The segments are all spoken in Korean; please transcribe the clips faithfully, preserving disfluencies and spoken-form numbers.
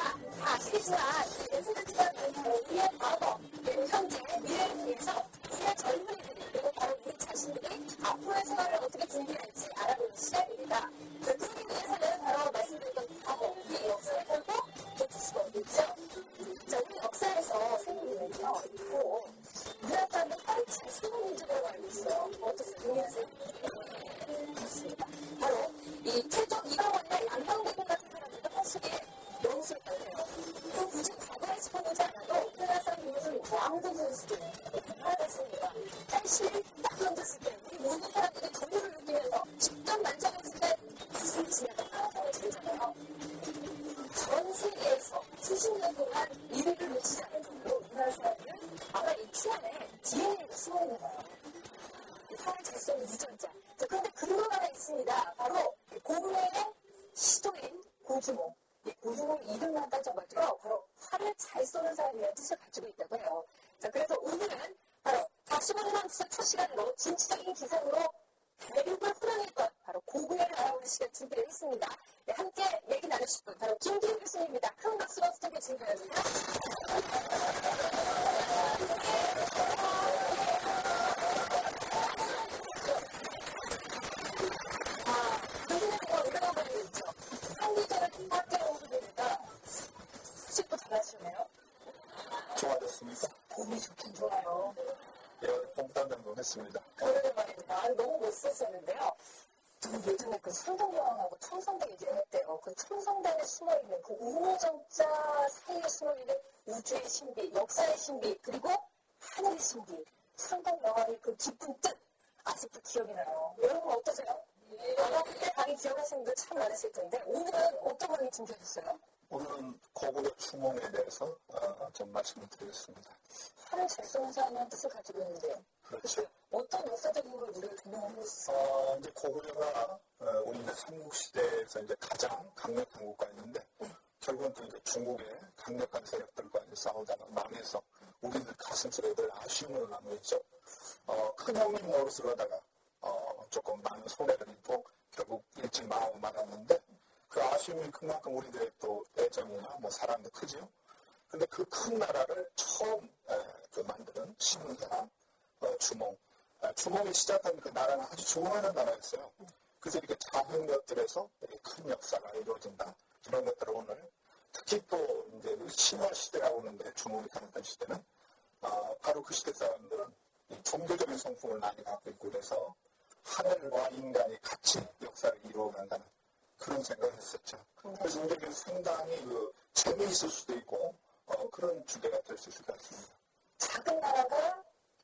다 아시겠지만 에스엔에스가 우리의 과거, 그리고 현재, 미래를 위해서 우리의 젊은이들이 그리고 바로 우리 자신들이 앞으로의 생활을 어떻게 준비할지 알아보는 시간입니다. 그러기 위해서는 바로 말씀드렸던 과거, 우리의 역사를 결국 놓칠 수가 없겠죠. 자, 우리 역사에서 생기는요, 있고 우리나라 사람들 허리 잘 쓰는 민족이라고 알고 있어요. 어떠세요? 동의하세요? 그렇습니다. 바로 이 태종 이방원이나 양평대군 같은 사람들도 사실은 명수였다고 해요. 또 굳이 과거에 짚어보지 않아도 우리나라 사람들 무슨 왕도 선수들 하나였습니다. 사실 딱 던졌을 때 우리 모든 사람들이 정보를 느끼면서 직접 만져봤을 때 무슨 지나가 하나가 들잖아요. 전 세계에서 수십 년 동안 일 위를 놓치지 않을 정도로 우리나라 사람들은 아마 이 피 안에 디엔에이가 숨어있는 거예요. 살을 잘 쏘는 유전자. 자, 그런데 근거가 하나 있습니다. 바로 고구려의 시조인 고주몽. 이 고주몽 이름만 따져봐도요, 바로 활을 잘 쏘는 사람이라는 뜻을 가지고 있다고 해요. 자, 그래서 오늘은 바로 사십오 년 첫 시간으로 진취적인 기상으로 대륙을 호랑일 것, 바로 고구려를 알아보는 시간 준비를 했습니다. 네, 함께 얘기 나누실 분, 바로 김기훈 교수님입니다. 큰 박수로 스튜디오에 진행합니다. 아, 요즘에 제가 올라가고 있죠. 한기전을 밖에 오게 되니까 수식도 잘하시네요. 좋아졌습니까? 봄이 좋긴 좋아요. 예, 봄단 정도 했습니다. 그러게 말입니다. 아, 너무 멋있었는데요. 예전에 그 성동여왕하고 청성대 얘기를 했대요. 그 청성대에 숨어있는 그 우무정자 사이에 숨어있는 우주의 신비, 역사의 신비, 그리고 하늘의 신비. 성동여왕의 그 깊은 뜻 아직도 기억이 나요. 여러분 어떠세요? 아마 그때 강의 기억하시는 분들 참 많으실 텐데 오늘은 어떤 강의 준비해주셨어요? 오늘은 고구려 추몽에 대해서 어, 좀 말씀을 드리겠습니다. 활을 잘 쏘는 사람이라는 뜻을 가지고 있는데요. 그렇죠. 어떤 역사적인 걸 우리가 규명하고 있어요? 어, 이제 고구려가 어, 우리 이제 삼국시대에서 이제 가장 강력한 국가였는데 네. 결국은 또 이제 중국의 강력한 세력들과 이제 싸우다가 망해서 우리들 가슴속에 늘 아쉬움으로 남아있죠. 어, 큰 형님 노릇을 하다가 어, 조금 많은 손해를 입고 결국 일찍 망하고 말았는데 그 아쉬움이 그만큼 우리들의 또 애정이나 뭐 사랑도 크죠. 근데 그 큰 나라를 처음 에, 그 만드는 신흥사 어, 주몽. 아, 주몽이 시작한 그 나라는 아주 조그마한 나라였어요. 그래서 이렇게 작은 것들에서 이렇게 큰 역사가 이루어진다. 이런 것들을 오늘 특히 또 이제 신화 시대라고 하는데 주몽이 가능한 시대는 어, 바로 그 시대 사람들은 이 종교적인 성품을 많이 갖고 있고 그래서 하늘과 인간이 같이 역사를 이루어간다는 그런 생각을 했었죠. 그래서 우리에게 상당히 그 재미있을 수도 있고 어, 그런 주제가 될 수 있을 것 같습니다. 작은 나라가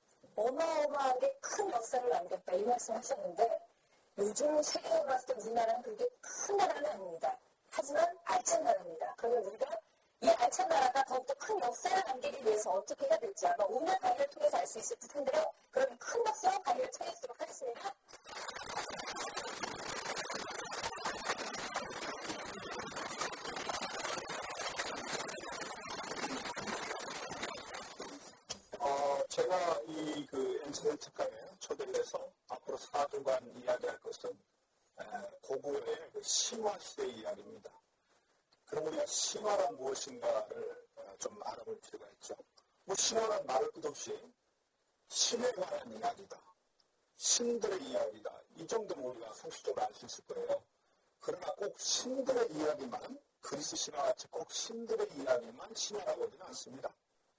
어마어마하게 큰 역사를 남겼다 이 말씀 하셨는데 요즘 세계로 봤을 때 우리나라는 그렇게 큰 나라는 아닙니다. 하지만 알찬 나라입니다. 그러면 우리가 이 알찬 나라가 더욱더 큰 역사를 남기기 위해서 어떻게 해야 될지 아마 오늘 강의를 통해서 알 수 있을 텐데요. 그럼 큰 박수로 강의를 청해주도록 하겠습니다. 어, 제가 이 그 엠씨엘 특강에 초대를 해서 앞으로 사 주간 이야기할 것은 에, 고구려의 그 신화 시대 이야기입니다. 그럼 우리가 신화란 무엇인가를 어, 좀 알아볼 필요가 있죠. 뭐 신화란 말을 끝없이 신에 관한 이야기다. 신들의 이야기다. 이 정도는 우리가 상식적으로 알 수 있을 거예요. 그러나 꼭 신들의 이야기만 그리스 신화같이 꼭 신들의 이야기만 신화라고 하지는 않습니다.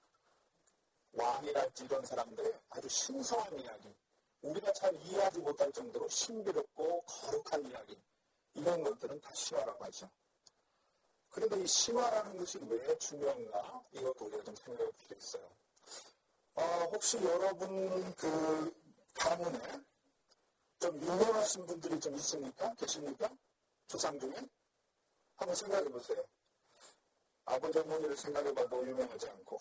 왕이랄지 이런 사람들의 아주 신성한 이야기, 우리가 잘 이해하지 못할 정도로 신비롭고 거룩한 이야기, 이런 것들은 다 신화라고 하죠. 그런데 이 신화라는 것이 왜 중요한가? 이것도 우리가 좀 생각해 볼 필요 있어요. 어, 혹시 여러분 그 가문에 좀 유명하신 분들이 좀 있습니까? 계십니까? 조상 중에? 한번 생각해 보세요. 아버지 어머니를 생각해봐도 유명하지 않고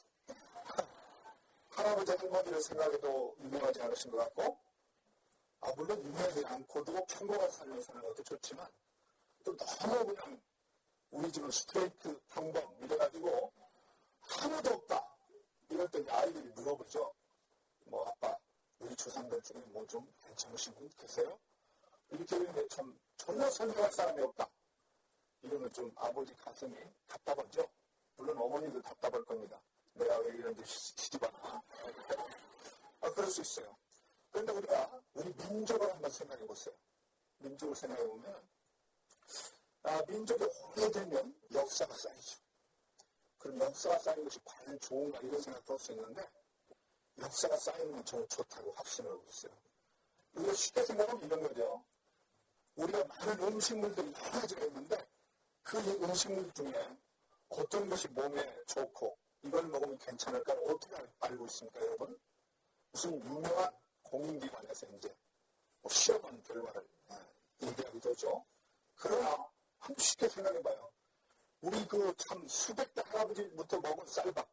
할아버지 할머니를 생각해도 유명하지 않으신 것 같고 아 물론 유명하지 않고도 평범한 삶을 사는 것도 좋지만 또 너무 그냥 우리 집은 스트레이트 평범 이래가지고 아무도 없다 이럴 때 아이들이 물어보죠. 뭐 아빠 우리 조상들 중에 뭐 좀 괜찮으신 분 계세요? 이렇게 되는데 참 전혀 설명할 사람이 없다. 이러면 좀 아버지 가슴이 답답하죠. 어머니도 답답할 겁니다. 내가 왜 이런데 시집하나. 아, 그럴 수 있어요. 그런데 우리가 우리 민족을 한번 생각해 보세요. 민족을 생각해 보면 아, 민족이 오래되면 역사가 쌓이죠. 그럼 역사가 쌓인 것이 과연 좋은가 이런 생각도 할 수 있는데 역사가 쌓이는 건 저는 좋다고 확신을 하고 있어요. 우리가 쉽게 생각하면 이런 거죠. 우리가 많은 음식물들이 여러 가지가 있는데 그 음식물 중에 어떤 것이 몸에 좋고 이걸 먹으면 괜찮을까 어떻게 알고 있습니까, 여러분? 무슨 유명한 공인기관에서 이제 뭐 시험한 결과를 얘기하기도 하죠. 그러나 한번 쉽게 생각해봐요. 우리 그 참 수백 대 할아버지부터 먹은 쌀밥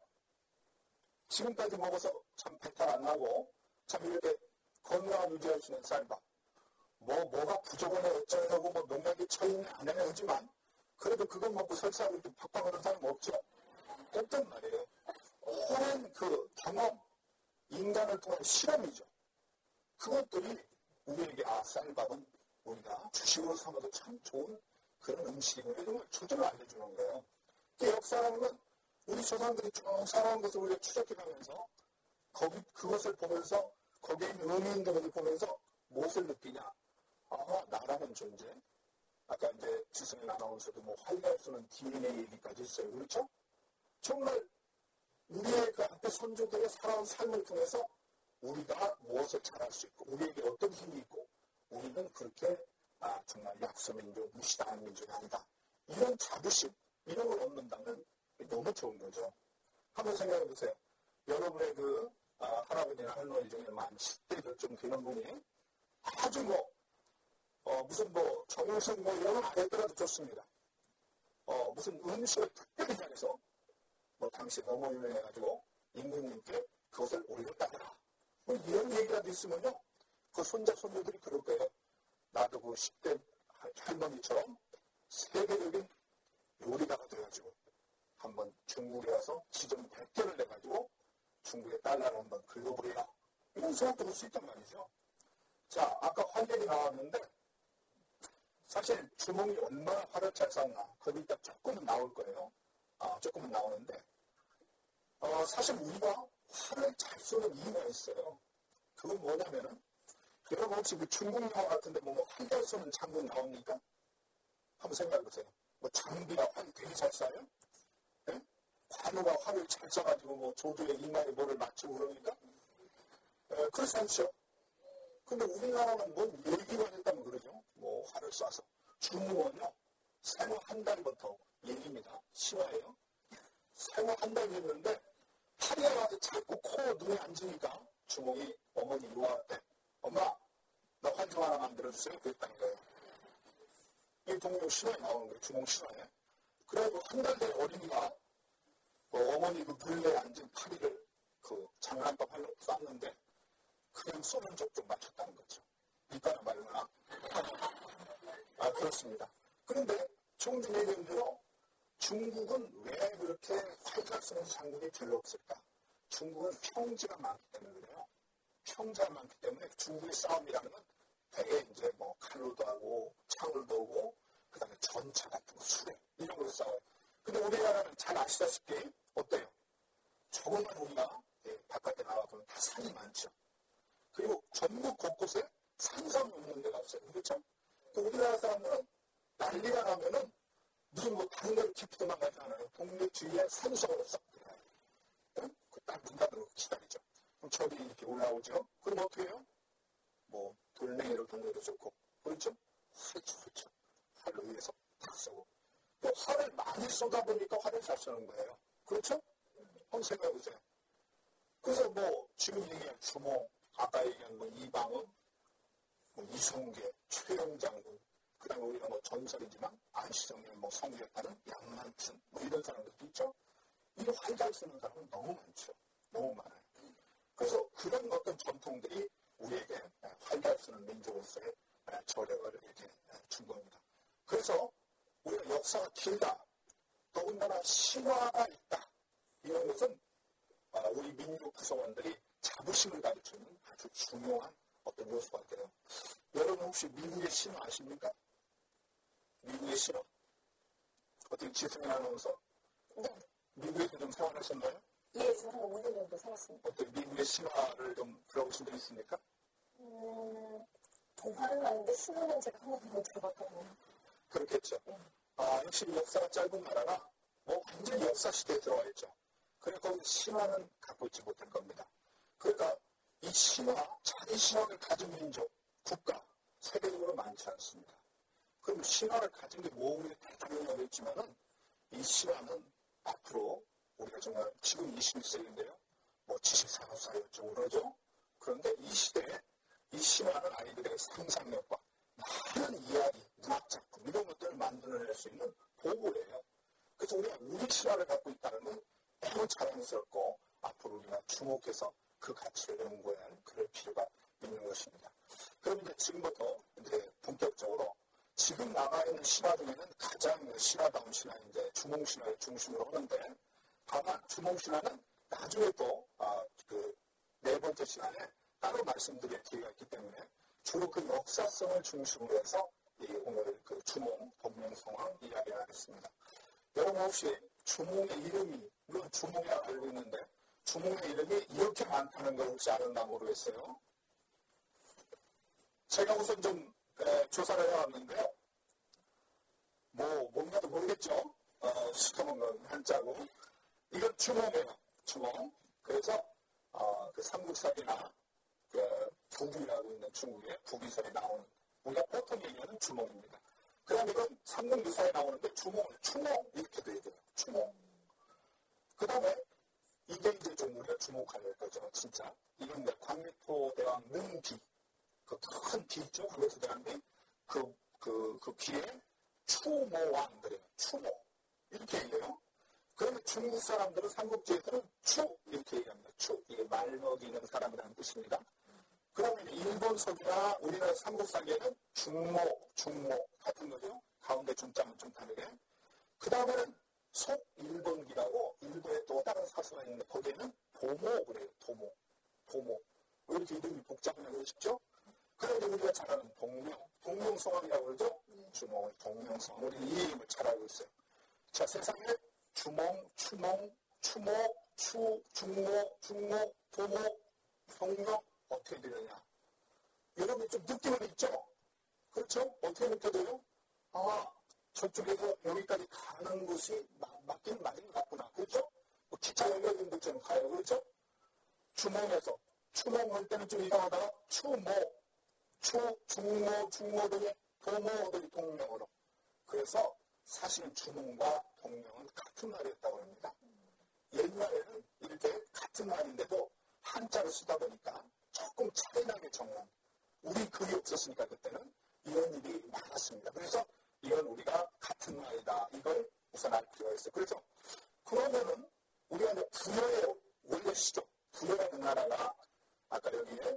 지금까지 먹어서 참 배탈 안 나고 참 이렇게 건강을 유지할 수 있는 쌀밥 뭐 뭐가 부족하네 어쩌려고 뭐 농약이 처있네 안 해야 하지만 그래도 그거 먹고 설사 이렇게 팍팍하는 사람 없죠. 없단 말이에요. 오랜 그 경험 인간을 통한 실험이죠. 그것들이 우리에게 아 쌀밥은 우리가 주식으로 삼아도 참 좋은 그런 음식이고 이런 걸 조절을 알려주는 거예요. 그 역사라는 건 우리 조상들이 쭉 살아온 것을 우리가 추적해가면서 거기 그것을 보면서 거기에 있는 의미 있는 것을 보면서 무엇을 느끼냐? 아 나라는 존재. 아까 이제 지승현 아나운서도 뭐 활개할 수는 디엔에이 얘기까지 했어요. 그렇죠? 정말 우리의 그 앞에 선조들의 살아온 삶을 통해서 우리가 무엇을 잘할 수 있고 우리에게 어떤 힘이 있고 우리는 그렇게 아, 정말 약소민족, 무시당한 민족이 아니다. 이런 자부심, 이런 걸 얻는다면 너무 좋은 거죠. 한번 생각해 보세요. 여러분의 그 아, 할아버지나 할머니 중에 만 십 대쯤 되는 분이 아주 뭐 어, 무슨 뭐 정우성 뭐 이런 건 안 했더라도 좋습니다. 어, 무슨 음식을 특별히 잘해서 뭐 당시 너무 유명해가지고 임금님께 그것을 올렸다더라. 뭐 이런 얘기라도 있으면요. 그 손자 손녀들이 그럴 거예요. 나도 그 십 대 할머니처럼 세계적인 요리가가 돼가지고 한번 중국에 가서 지점 백 개를 내가지고 중국의 달러를 한번 긁어버리라. 이런 생각도 할 수 있단 말이죠. 자, 아까 활 얘기 나왔는데 사실 주몽이 얼마나 활을 잘 쐈나 거기 이따 조금은 나올 거예요. 아, 조금은 나오는데 어, 사실 우리가 활을 잘 쏘는 이유가 있어요. 그건 뭐냐면은 여러분 혹시 그 중국 영화 같은데 뭐 활 잘 쏘는 장군 나옵니까? 한번 생각해 보세요. 뭐 장비가 활 되게 잘 쏴요? 네? 관우가 활을 잘 쏴가지고 뭐 조조의 이마에 뭐를 맞추고 그러니까? 에, 그렇지 않죠? 근데 우리나라는 뭔 얘기만 했다면 그러죠? 뭐 활을 쏴서. 중국은요, 생후 한 달부터 얘기입니다. 실화예요. 생후 한 달 됐는데 활이 와서 자꾸 코 눈에 앉으니까 주몽이 어머니 요할 때 엄마, 나 활 좀 하나 만들어주세요. 그랬다는 거예요. 이 동료 신화에 나오는 거예요. 주몽 신화에. 그래도 한 달 된 어린이가 그 어머니 그 물레에 앉은 파리를 그 장난감 활로 쐈는데 그냥 쏘는 족족 맞췄다는 거죠. 이과나 말거나. 아, 그렇습니다. 그런데 총중 얘기대로 중국은 왜 그렇게 활잘 쏘는 장군이 별로 없을까? 중국은 평지가 많기 때문에 그래요. 평지가 많기 때문에 중국의 싸움이라는 건 되게 이제 뭐 칼로도 하고 창을도 오고 그 다음에 전차 같은 거 수레 이런 걸로 싸워요. 근데 우리나라는 잘 아시다시피 어때요? 조금만 우리가 예, 바깥에 나와보면 다 산이 많죠. 그리고 전국 곳곳에 산성이 없는 데가 없어요. 그렇죠? 그 우리나라 사람들은 난리가 나면은 무슨 뭐 다른 데로 깊이 도망가지 않아요. 동네 주위에 산성으로 싹 들어가요. 응? 그딱 문 닫으러 기다리죠. 그럼 저기 이렇게 올라오죠. 그럼 어떻게 해요? 뭐 돌멩이로 던져도 좋고 그렇죠? 활 좋죠. 활로 위해서 탁 쏘고 또 활을 많이 쏘다 보니까 활을 잘 쏘는 거예요. 그렇죠? 한번 생각해 보세요. 그래서 뭐 지금 얘기한 주몽 아까 얘기한 뭐 이방원 뭐 이성계 최영장군 그 다음에 우리가 뭐 전설이지만 안시성의 뭐 성계였다는 양만춘 뭐 이런 사람들도 있죠. 이거 활 잘 쓰는 사람은 너무 많죠. 너무 많아요. 그래서 그런 어떤 전통들이 우리에게 활 잘 쓰는 민족으로서의 저력을 이렇게 준 겁니다. 그래서 우리가 역사가 길다, 더군다나 신화가 있다, 이런 것은 우리 민족 구성원들이 자부심을 가르치는 아주 중요한 어떤 요소가 돼요. 여러분 혹시 미국의 신화 아십니까? 미국의 신화. 어떻게 지승현 아나운서? 네. 미국의 사셨나요? 예, 저는 오 년 정도 살았습니다. 어떤 미국의 신화를 좀 들어보신 적 있습니까? 음, 동화는 아는데 신화는 제가 한 번도 못 들어봤거든요. 그렇겠죠. 네. 아, 역시 역사가 짧은 나라가 뭐 완전히 역사 시대에 들어와 있죠. 그러니까 거기 신화는 갖고 있지 못할 겁니다. 그러니까 이 신화, 자기 신화를 가진 민족, 국가, 세계적으로 많지 않습니다. 그럼 신화를 가진 게 뭐 우리가 대통령이 있지만은 이 신화는 앞으로 우리가 정말 지금 이십일 세기인데요. 뭐 칠십사 사였죠. 그러죠? 그런데 이 시대에 이 신화는 아이들의 상상력과 많은 이야기, 문학작품 이런 것들을 만들어낼 수 있는 보고예요. 그래서 우리가 우리 신화를 갖고 있다는 건 매우 자랑스럽고 앞으로 우리가 주목해서 그 가치를 연구해야 할 그럴 필요가 있는 것입니다. 그럼 이제 지금부터 이제 본격적으로 지금 남아있는 신화 중에는 가장 신화다운 신화인데 주몽신화를 중심으로 하는데 다만 주몽신화는 나중에 또 아, 그 네 번째 시간에 따로 말씀드릴 기회가 있기 때문에 주로 그 역사성을 중심으로 해서 이 오늘 그 주몽, 동명성황 이야기를 하겠습니다. 여러분 혹시 주몽의 이름이 물론 주몽이라고 알고 있는데 주몽의 이름이 이렇게 많다는 걸 혹시 아는가 모르겠어요. 제가 우선 좀 에, 조사를 해왔는데요. 뭐 뭔가도 모르겠죠. 어, 시커먼 한자고 이건 주몽이에요. 주몽. 그래서 어, 그 삼국사기나 그 북이라고 있는 중국의 북이설에 나오는 우리가 보통 얘기하는 주몽입니다. 그럼 이건 삼국유사에 나오는데 주몽을 추몽 이렇게도 얘기해요. 추몽. 그 다음에 이게 이제 좀 우리가 주목할 거죠. 진짜. 이건 이제 광해토대왕 능비 그 큰 비 있죠. 광해토대왕 비. 그, 그, 그 비에 추모왕들이에요. 추모. 이렇게 얘기해요. 그러면 중국 사람들은 삼국지에서는 추 이렇게 얘기합니다. 추. 이게 말 먹이는 사람이라는 뜻입니다. 그러면 일본 서기나 우리나라 삼국사기에는 중모, 중모 같은 거죠. 가운데 중자는 좀 다르게. 그 다음에는 속일본기라고 일본에 또 다른 사서가 있는데 거기에는 도모 그래요. 도모. 도모. 왜 이렇게 이름이 복잡하냐고 그러십죠? 그런데 우리가 잘 아는 동명. 동명성황이라고 그러죠? 주몽을 동명성황. 우리 이 이름을 잘 알고 있어요. 자, 세상에 주몽, 추몽, 추모, 추, 중모, 중모, 도모, 동명 어떻게 되느냐? 여러분 좀 느낌은 있죠? 그렇죠? 어떻게 느껴져요? 아, 저쪽에서 여기까지 가는 곳이 맞, 맞긴 맞은 것 같구나. 그렇죠? 뭐 기차 연결된 것처럼 가요. 그렇죠? 주몽에서 추몽할 때는 좀 이상하다가 추모, 추, 중모, 중모 등의 도모들이 동명으로. 그래서 사실은 주몽과 동명은 같은 말이었다고 합니다. 옛날에는 이렇게 같은 말인데도 한자를 쓰다 보니까 조금 차이나게 적는 우리 글이 없었으니까 그때는 이런 일이 많았습니다. 그래서 이건 우리가 같은 말이다. 이걸 우선 알 필요가 있어요. 그래서 그러면은 우리가 이제 부여의 원래 시죠. 부여라는 나라가 아까 여기에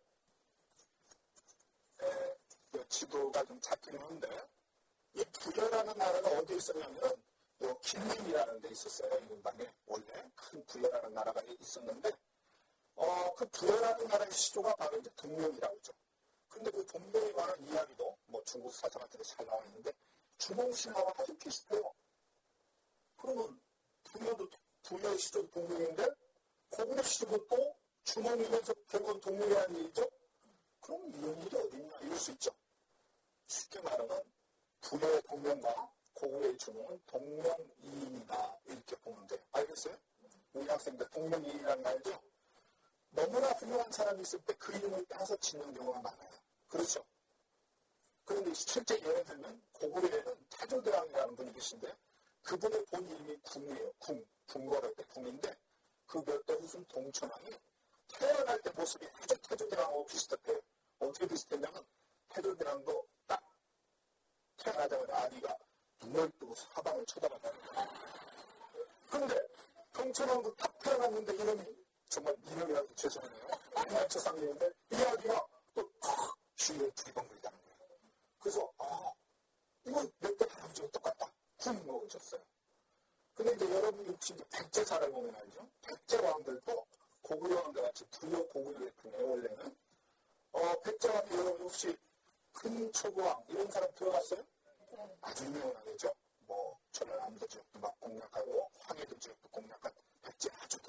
에, 지도가 좀 잡히는 건데 이 부여라는 나라가 어디에 있었냐면 요 길림이라는 데 있었어요. 이 근방에 원래 큰 부여라는 나라가 있었는데 어, 그 부여라는 나라의 시조가 바로 이제 동명이라고 하죠. 근데 그 동명에 관한 이야기도 뭐 중국 사자 같은 데 잘 나와 있는데 주몽신화와 아주 비슷해요. 그러면 부여도 부여의 시조도 동명인데 고구려 시조도 또 주몽이면서 결국은 동명이라는 얘기죠. 그럼 이런 일이 어딨냐 이럴 수 있죠. 쉽게 말하면 부여의 동명과 고구려의 주몽은 동명이인이다 이렇게 보면 돼요. 알겠어요? 우리 학생들 동명이인이라는 거 알죠? 너무나 훌륭한 사람이 있을 때 그 이름을 따서 짓는 경우가 많아요. 그렇죠? 그런데 실제 예를 들면 고구려에는 태조대왕이라는 분이 계신데 그분의 본 이름이 궁이에요. 궁. 궁궐할 때 궁인데 그 몇 대 무슨 동천왕이 태어날 때 모습이 아주 태조대왕하고 비슷했대요. 어떻게 비슷했냐면 태조대왕도 딱 태어나자마자 아기가 눈을 뜨고 사방을 쳐다봤다는 거예요. 그런데 동천왕도 딱 태어났는데 이름이 정말 이름이라도 죄송해요. 안날초상이었는데 이 아기가 또 탁 주위에 두리번거리다는 거예요. 그래서 아 이거 몇대 할아버지가 똑같다. 쿵 먹으셨어요. 근데 이제 여러분이 혹시 이제 백제사를 보면 알죠? 백제왕들도 고구려 왕들 같이 부여 고구려의 풍이에요. 원래는 어, 백제왕이 여러분 혹시 큰초고왕 이런 사람 들어갔어요? 네. 아주 유명한 왕이죠. 뭐 전라남도 지역도 막 공략하고 황해도 지역도 공략한 백제 아주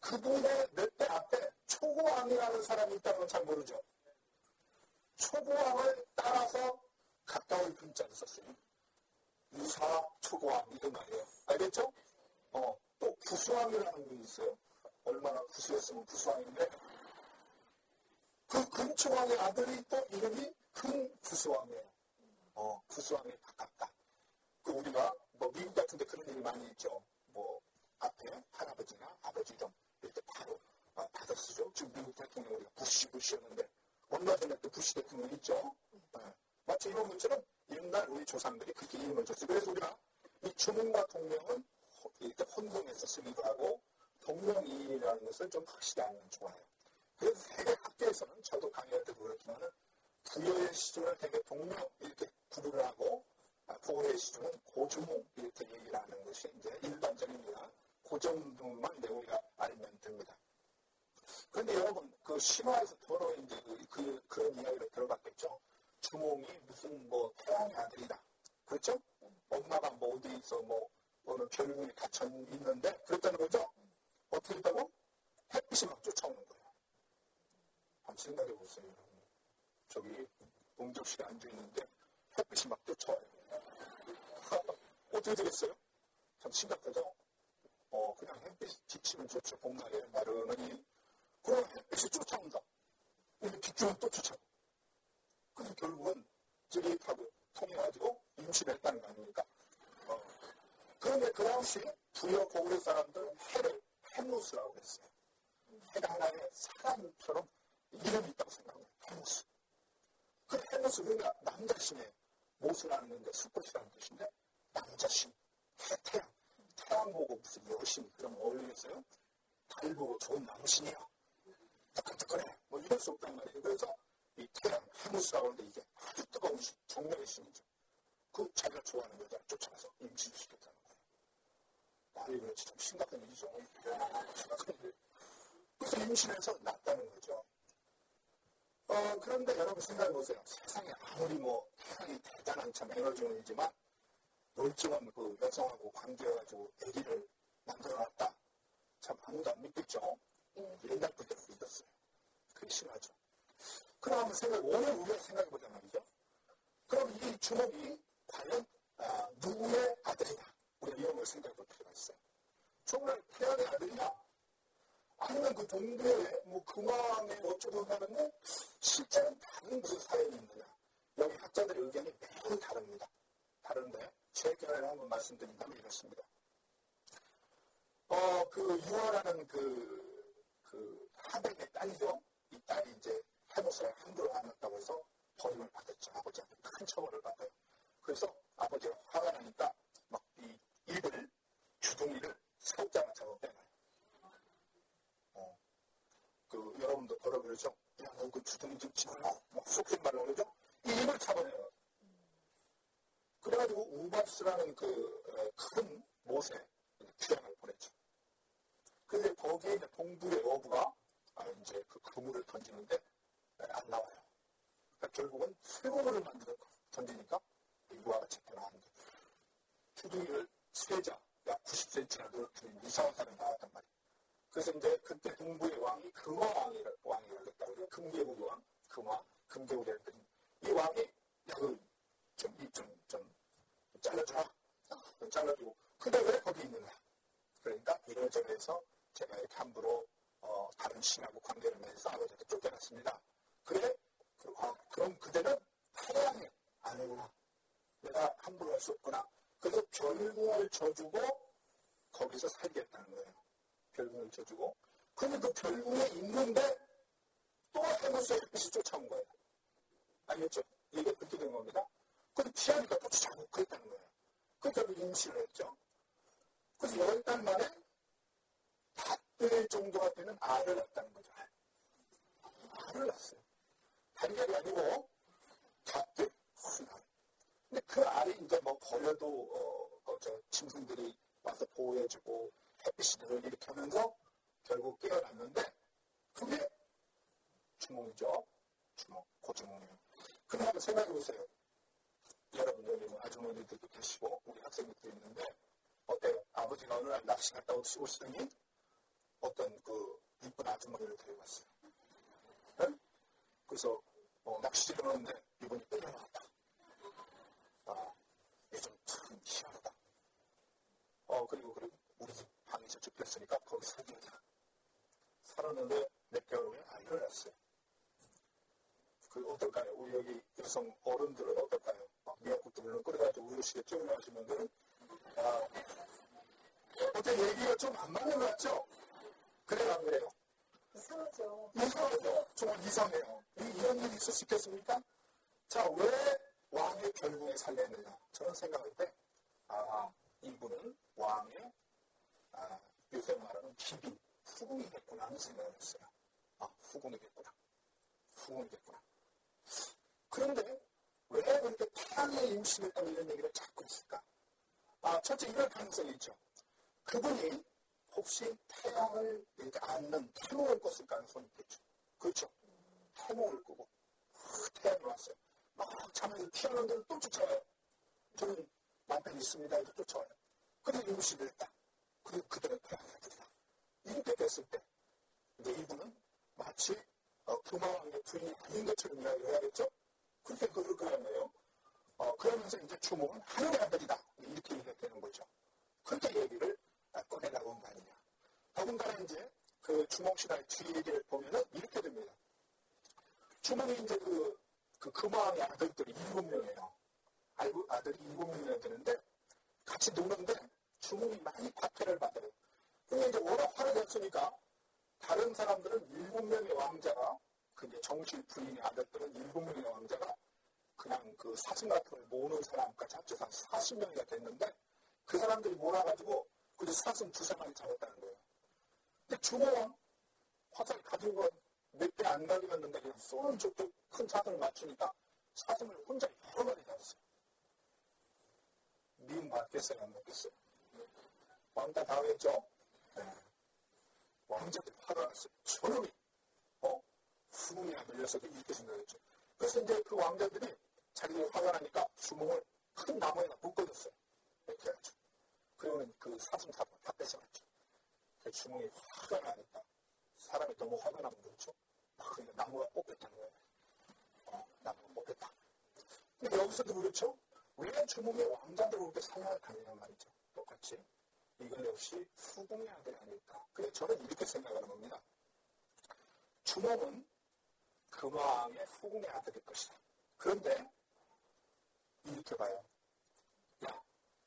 그분의 몇 대 앞에 초고왕이라는 사람이 있다는 건 잘 모르죠. 초고왕을 따라서 가까울 근자를 썼어요. 유사 초고왕 이런 말이에요. 알겠죠? 어, 또 구수왕이라는 분이 있어요. 얼마나 구수했으면 구수왕인데 그 근초왕의 아들이 또 이름이 근구수왕이에요. 어, 구수왕에 가깝다. 그 우리가 뭐 미국 같은 데 그런 일이 많이 있죠. 뭐 앞에 할아버지나 아버지 이름 이렇게 바로 어, 받아 쓰죠. 지금 미국 대통령 우리가 부시 부시였는데 얼마 전에 또 부시 대통령 있죠. 네. 마치 이런 것처럼 옛날 우리 조상들이 그렇게 이름을 줬어요. 그래서 우리가 이 주문과 동명은 이렇게 혼동해서 쓰기도 하고 동명이인이라는 것을 좀 확실히 알면 좋아요. 그래서 대개 학교에서는 저도 강의할 때도 그렇지만 부여의 시중을 대개 동명 이렇게 구분을 하고 고의 시중은 고주몽 이렇게 얘기를 하는 것이 이제 일반적입니다. 그 정도만 이제 우리가 알면 됩니다. 그런데 여러분 그 신화에서 더러 이제 그, 그 그런 이야기를 들어봤겠죠. 주몽이 무슨 뭐 태양의 아들이다. 그렇죠? 엄마가 뭐 어디 있어 뭐 어느 별궁에 갇혀 있는데 그랬다는 거죠. 어떻게 했다고? 햇빛이 막 쫓아오는 거예요. 한번 생각해 보세요, 여러분. 저기 응접실에 앉아 있는데 햇빛이 막 쫓아와요. 어떻게 되겠어요? 참 심각하죠? 어, 그냥 햇빛 지치면 좋죠. 봄날에 나른하니. 그럼 햇빛이 쫓아온다. 근데 빗줄은 또 쫓아오고. 그래서 결국은 저기 타고 통해가지고 임신을 했다는 거 아닙니까? 어. 그런데 그 당시 부여 고구려 사람들은 해를 해무스라고 했어요. 해가 하나의 사람처럼 이름이 있다고 생각해요. 해무스. 그 해무스, 그러니까 남자신의 모스라는 건데 수꽃이라는 뜻인데 남자신, 해, 태양. 태양 보고 무슨 여신 그럼 어울리겠어요? 달 보고 좋은 남신이야. 따끈따끈해. 뭐 이럴 수 없단 말이에요. 그래서 이 태양, 해무스라고 하는데 이게 아주 뜨거운 정명의 신이죠. 그 자기가 좋아하는 여자를 쫓아가서 임신을 시켰다는 거예요. 아니, 그렇지. 좀 심각한 일이죠. 심각한 일. 그래서 임신해서 낳았다는 거죠. 어, 그런데 여러분 생각해보세요. 세상에 아무리 뭐 태양이 대단한 참 에너지원이지만 멀쩡한 그 여성하고 관계해가지고 아기를 만들어놨다. 참 아무도 안 믿겠죠. 옛날 분들은 믿었어요. 그게 심하죠. 그럼 한번 생각, 오늘 우리가 생각해보자 말이죠. 그럼 이 주먹이 과연 아, 누구의 아들이냐? 우리가 이런 걸 생각해볼 필요가 있어요. 정말 태양의 아들이냐? 아니면 그 동부에 뭐 금왕에 어쩌고 하는데 실제는 다른 무슨 사연이 있느냐? 여기 학자들의 의견이 매우 다릅니다. 다른데 제 견해를 한번 말씀드린다면 이렇습니다. 어, 그 유아라는 그, 그 하백의 딸이죠. 이 딸이 이제 해무스를 함부로 만났다고 해서 버림을 받았죠. 아버지한테 큰 처벌을 받아요. 그래서 아버지가 화가 나니까 막 이 입을 주둥이를 새우장을 잡아 빼놔요. 어, 그 여러분도 뭐라 그러죠? 야, 너 그 주둥이 좀 집어넣어. 막 속셈말로 그러죠? 이 입을 잡아내요. 그래가지고 우바스라는 그 큰 못에 귀향을 보냈죠. 근데 거기에 이제 동부의 어부가 아, 이제 그 그물을 던지는데 안 나와요. 그러니까 결국은 쇠고물을 만들어 던지니까 이거와 같이 나왔는데 주둥이를 쇠자 약 구십 센티미터나 넓히는 이상한 사람이 나왔단 말이에요. 그래서 이제 그때 동부의 왕이 금화왕이 왕이라고 했다고 해요. 금계국의 왕, 금화, 금계국이라는 뜻. 이 왕이 야, 그 좀, 좀, 좀 잘라주라. 잘라주고. 근데 왜 거기 있느냐? 그러니까 이러저러해서 제가 이렇게 함부로 어, 다른 신하고 관계를 맺어서 아버지한테 쫓겨났습니다. 그래? 그, 아, 그럼 그대는 태양의 아내구나. 내가 함부로 할 수 없구나. 그래서 별궁을 줘주고 거기서 살겠다는 거예요. 별궁을 줘주고. 근데 그 별궁에 있는데 또 해무스의 햇빛이 쫓아온 거예요. 알겠죠? 이게 그렇게 된 겁니다. 근데 피하니까 또 쫓아오고 그랬다는 거예요. 그래서 임신을 했죠. 그래서 열 달 만에 닷들 정도가 되는 알을 낳았다는 거죠. 알을 낳았어요. 달걀이 아니고 닷들, 큰 알. 근데 그 알이 이제 뭐 버려도 어, 어, 저 짐승들이 와서 보호해주고 햇빛이 늘 이렇게 하면서 결국 깨어났는데 그게 주몽이죠. 주몽, 고주몽이에요. 그럼 한번 생각해보세요. 여러분 여기 뭐 아주머니들도 계시고 우리 학생들도 있는데 어때요? 아버지가 어느 날 낚시 갔다 오시더니 어떤 그 이쁜 아주머니를 데려갔어요. 네? 그래서 어, 낚시질을 하는데 이분이 끌려나왔다. 아, 이게 좀 참 희한하다. 어, 그리고, 그리고 우리 집 방에서 쫓겼으니까 거기 살기하자. 살았는데 몇 개월 후에 아이를 낳았어요. 그 어떨까요? 우리 여기 여성 어른들은 어떨까요? 미역국들을 끓여가지고 우유식에 쪄내시는 분들은 아, 어때 얘기가 좀 안 맞는 것 같죠? 그래요, 안 그래요? 이상하죠. 이상하죠? 정말 이상해요. 이, 이런 일이 있을 수 있겠습니까? 자, 왜 왕의 결국에 살렸느냐? 저는 생각할 때, 아, 이분은 왕의, 아, 요새 말하는 기빈, 후궁이겠구나 하는 생각을 했어요. 아, 후궁이겠구나. 후궁이겠구나. 그런데 왜 그렇게 태양의 임신했다고 이런 얘기를 자꾸 했을까? 아, 첫째 이럴 가능성이 있죠. 그분이 혹시 태양을 이렇게 안는 태몽을 꿨을 가능성이 있겠죠. 그렇죠. 태몽을 꾸고 태양이 왔어요. 막 잠에서 튀어나온 데를 또 쫓아와요. 저는 남편이 있습니다 해서 쫓아와요. 그래서 임신을 했다. 그리고 그들은 태양이 아들이다. 이렇게 됐을 때 이제 이분은 마치 어, 금왕의 부인이 아닌 것처럼 이야기를 해야겠죠. 그렇게 그럴 거예요. 어, 그러면서 이제 주몽은 하늘의 아들이다. 이렇게 얘기가 되는 거죠. 그렇게 얘기를 꺼내라고 한 거 아니냐. 더군다나 이제 그 주몽신화의 뒤 얘기를 보면은 이렇게 됩니다. 주몽이 이제 그, 그 금왕의 아들들이 일곱 명이에요. 알고 아들이 일곱 명이나 되는데 같이 노는데 주몽이 많이 박해를 받아요. 근데 이제 워낙 화를 냈으니까 다른 사람들은 일곱 명의 왕자가 그 이제 정실 부인의 아들들은 일곱 명의 왕자가 그냥 그 사슴 같은 걸 모으는 사람까지 합쳐서 한 사십 명이가 됐는데 그 사람들이 몰아가지고 그 사슴 두세 마리 잡았다는 거예요. 근데 주몽은 화살 가지고 몇 대 안 가져갔는데 그냥 쏘는 쪽도 큰 사슴을 맞추니까 사슴을 혼자 여러 마리 잡았어요. 미움 받겠어요? 안 받겠어요? 왕따 당했죠? 네. 왕자들이 화가 났어요. 저놈이 어? 후궁이 안 들려서도 이렇게 생각했죠. 그래서 이제 그 왕자들이 자기들이 화가 나니까 주몽을 큰 나무에다 묶어줬어요. 이렇게 해가지고. 그러면 그 사슴 사슴을 다 뺏어갔죠. 그 주몽이 화가 나니까 사람이 너무 화가 나면 그렇죠. 그러니까 나무가 뽑혔다는 거예요. 어, 나무가 뽑혔다. 근데 여기서도 그렇죠. 왜 주몽이 왕자들을 그렇게 생각하느냐 말이죠. 똑같이. 이건 역시 후궁의 아들이 아닐까. 그래서 저는 이렇게 생각하는 겁니다. 주몽은 금왕의 후궁의 아들일 것이다. 그런데 이렇게 봐요. 야,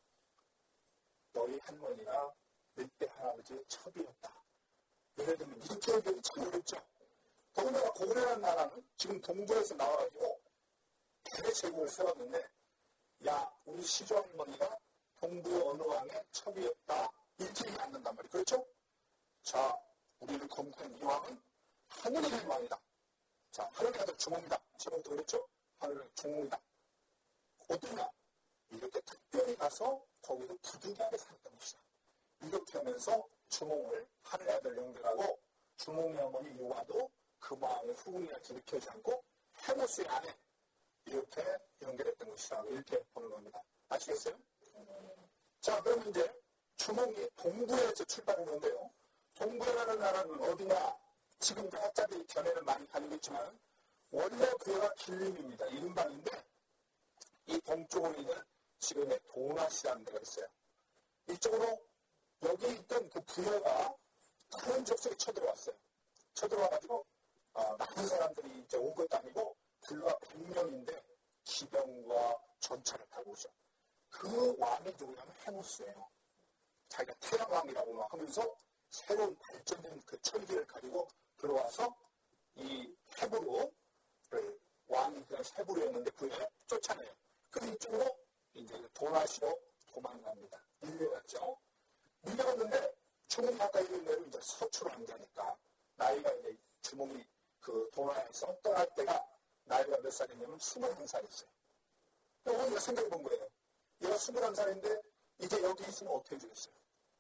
너희 할머니가 늑대 할아버지의 첩이었다. 예를 들면 이렇게 얘기해도 참 어렵죠. 더군다나 고구려라는 나라는 지금 동부에서 나와가지고 대제국을 세웠는데 야, 우리 시조 할머니가 동부 어느 왕의 첩이었다. 이렇게 얘기 안 된단 말이에요. 그렇죠? 자, 우리를 건국한 이 왕은 하늘의 왕이다. 자, 하늘의 아들 주몽이다. 제목도 그랬죠? 하늘의 주몽이다. 어떠냐? 이렇게 특별히 가서 거기서 부득이하게 살았던 것이다. 이렇게 하면서 주몽을 하늘의 아들 연결하고 주몽의 어머니 유화도 그 마음의 후궁이라 기록하지 않고 헤모스의 아내 이렇게 연결했던 것이다. 이렇게 보는 겁니다. 아시겠어요? 자, 그럼 이제 주몽이 동부에서 출발했는데요. 동부라는 나라는 어디냐? 지금 학자들이 견해를 많이 가지고 있지만 원래 그가 길림입니다. 이른방인데 이 동쪽으로 있는 지금의 도나시라는 데가 있어요. 이쪽으로 여기 있던 그 부여가 다른 족속이 쳐들어왔어요. 쳐들어와가지고 어, 많은 사람들이 이제 온 것도 아니고 불과 백 명인데 기병과 전차를 타고 오죠. 그 왕이 누구냐면 헤모스예요. 자기가 태양왕이라고 막 하면서 새로운 발전된 그 철기를 가지고 들어와서 이 헤브루를 왕이 그냥 헤브루였는데 그에 쫓아내요. 그래서 이쪽으로 이제 도나시로 도망갑니다. 밀려갔죠. 밀려갔는데 주몽 가까이 있는 데로 이제 서출 왕자니까 나이가 이제 주몽이 그 도나에서 떠날 때가 나이가 몇 살이냐면 스물한 살이었어요. 그러니까 우리가 생각해 본 거예요. 얘가 스물한 살인데 이제 여기 있으면 어떻게 되겠어요?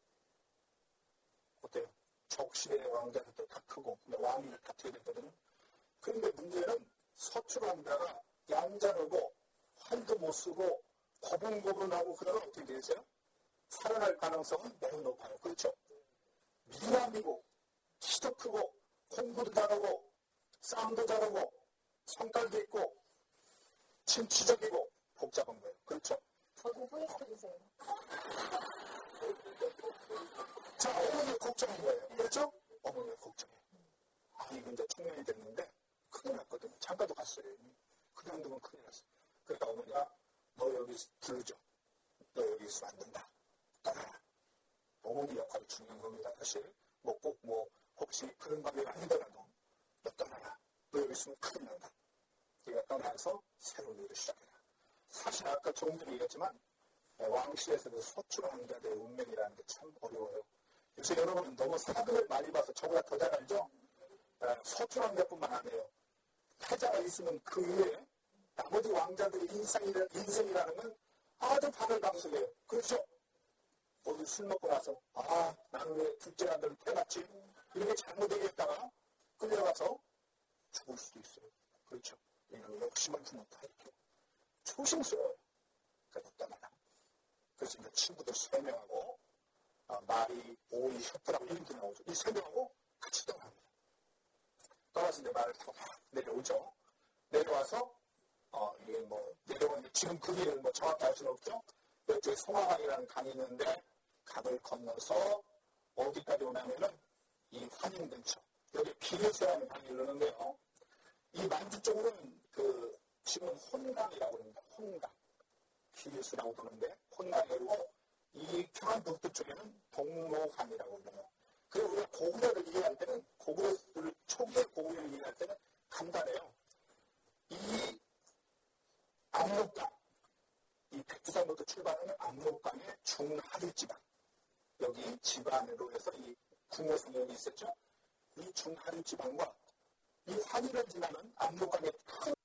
어때요? 적시대의 왕자들도 다 크고 왕이 다 되게 됐거든요. 그런데 문제는 서출 왕자가 얌전하고 활도 못 쓰고 고분고분하고 그러면 어떻게 되겠어요? 살아날 가능성은 매우 높아요. 그렇죠? 미남이고 공부도 잘하고 싸움도 잘하고 성깔도 있고 친취적이고 복잡한 거예요. 그렇죠? 저도 소개시켜주세요. 자, 어머니가 걱정한 거예요. 그렇죠? 어머니가 걱정해. 아, 이거 이제 청년이 됐는데 큰일 났거든. 장가도 갔어요. 그냥 두면 큰일 났어. 그러니까 어머니가 너 여기 부르죠. 너 여기 있으면 안 된다. 떠나라. 어머니 역할이 중요한 겁니다. 사실 뭐 꼭 뭐 혹시 그런 관계가 아니더라도 너 떠나라. 너 여기 있으면 큰일 난다. 네가 떠나서 새로운 일을 시작해라. 사실 아까 조금 전에 얘기했지만 왕실에서도 서출왕자들의 운명이라는 게 참 어려워요. 요새 여러분 너무 사극을 많이 봐서 저보다 더 잘 알죠? 서출왕자뿐만 아니에요. 패자가 있으면 그 위에 나머지 왕자들의 인생이라는, 인생이라는 건 아주 바늘방석이에요. 그렇죠? 오늘 술 먹고 나서 아 나는 왜 둘째 아들을 패놨지? 이렇게 잘못 얘기했다가 끌려가서 죽을 수도 있어요. 그렇죠? 이런 욕심을 부면 다 이렇게 조심스러워요. 그래서 떠나라. 그래서 이제 친구들 세 명하고 아, 말이, 오이, 셔프라고 이렇게 나오죠. 이 세 명하고 같이 떠납니다. 떠나서 이제 말을 타고 막 내려오죠. 내려와서 어, 이게 뭐 내려오는데 지금 그 길을 뭐 정확히 알 수는 없죠. 이쪽에 송화강이라는 강이 있는데 강을 건너서 어디까지 오냐면은 이 환인 근처. 여기 비르스라는 강이 흐르는데요. 이 만주 쪽으로는 그 지금 혼강이라고 합니다. 혼강. 비르스라고 부르는데 혼강이 흐르고 이 평안북도 쪽에는 동로강이라고 불러요. 그리고 우리가 고구려를 이해할 때는 고구려를 초기의 고구려를 이해할 때는 간단해요. 이 압록강, 이 백두산부터 출발하는 압록강의 중하류 지방, 여기 지반으로 해서 이 국내성역이 있었죠. 이 중하류 지방과 이 환희를 지나는 압록강의 큰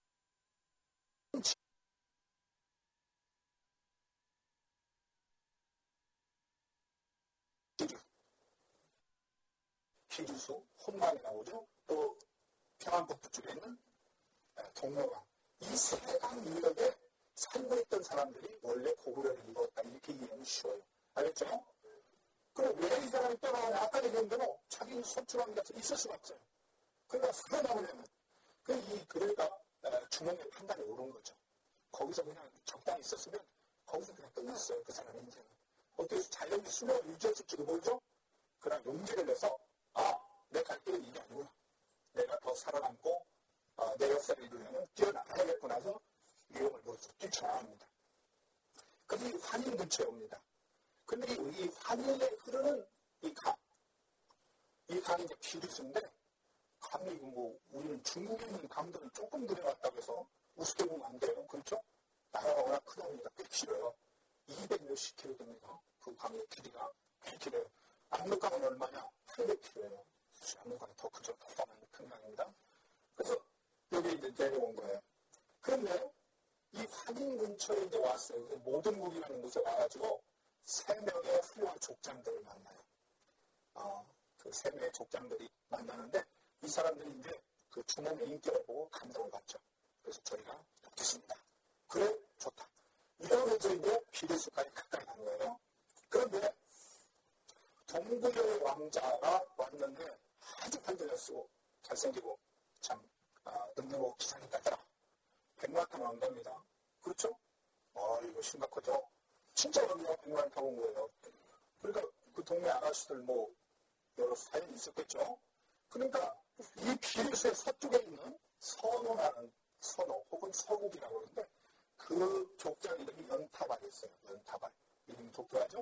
기주수, 혼강이라고 하죠. 또 평안북도 쪽에 있는 동로강. 이 세 강 유역에 살고 있던 사람들이 원래 고구려를 이뤘다. 이렇게 이해하면 쉬워요. 알겠죠? 그럼 왜 이 사람이 떠나가냐? 아까 얘기한 대로 자기는 서출왕 같은 있을 수가 없어요. 그러니까 살아남으려면 이 그러니까 주몽의 판단이 옳은 거죠. 거기서 그냥 적당히 있었으면 거기서 그냥 끝났어요. 그 사람의 인생은. 어떻게 해서 자연히 수명을 유지했을지도 모르죠? 그러나 용기를 내서 아, 내 갈 길은 이게 아니구나. 내가 더 살아남고 어, 내 역사를 이루려면 뛰어나가야겠구나 해서 위험을 무릅쓰고 뛰쳐나갑니다. 그래서 이 환인 근처에 옵니다. 근데 이, 이 환인에 흐르는 이 강, 이 강이 이제 비르스인데 강이 뭐 우리는 중국에 있는 강들은 조금 들여놨다고 해서 우습게 보면 안 돼요. 그렇죠? 나라가 워낙 크다 보니까 꽤 길어요. 이백 몇십 킬로 됩니다. 그 강의 길이가 꽤 길어요. 압록강은 얼마냐? 팔백 킬로예요. 압록강이 더 크죠. 더 큰 강입니다. 그래서 여기 이제 내려온 거예요. 그런데 이 환인 근처에 이제 왔어요. 모든 국이라는 곳에 와가지고 세 명의 훌륭한 족장들을 만나요. 어, 그 세 명의 족장들이 만나는데 이 사람들이 이제 그 주몽의 인격을 보고 감동을 받죠. 그래서 저희가 돕겠습니다. 그래? 좋다. 이러면서 이제 비르스까지 가까이 간 거예요. 그런데 동구려의 왕자가 왔는데 아주 팔들려 쓰고 잘생기고 참 아, 능력고 기상이 따더라. 백마탄 왕자입니다. 그렇죠? 아, 이거 심각하죠? 진짜 왕자가 백마를 타고 온 거예요. 그러니까 그 동네 아가씨들 뭐 여러 사연이 있었겠죠? 그러니까 이 비르스의 서쪽에 있는 선호라는 선호 혹은 서국이라고 그러는데 그 족장 이름이 연타발이 있어요. 연타발. 이름이 독특하죠?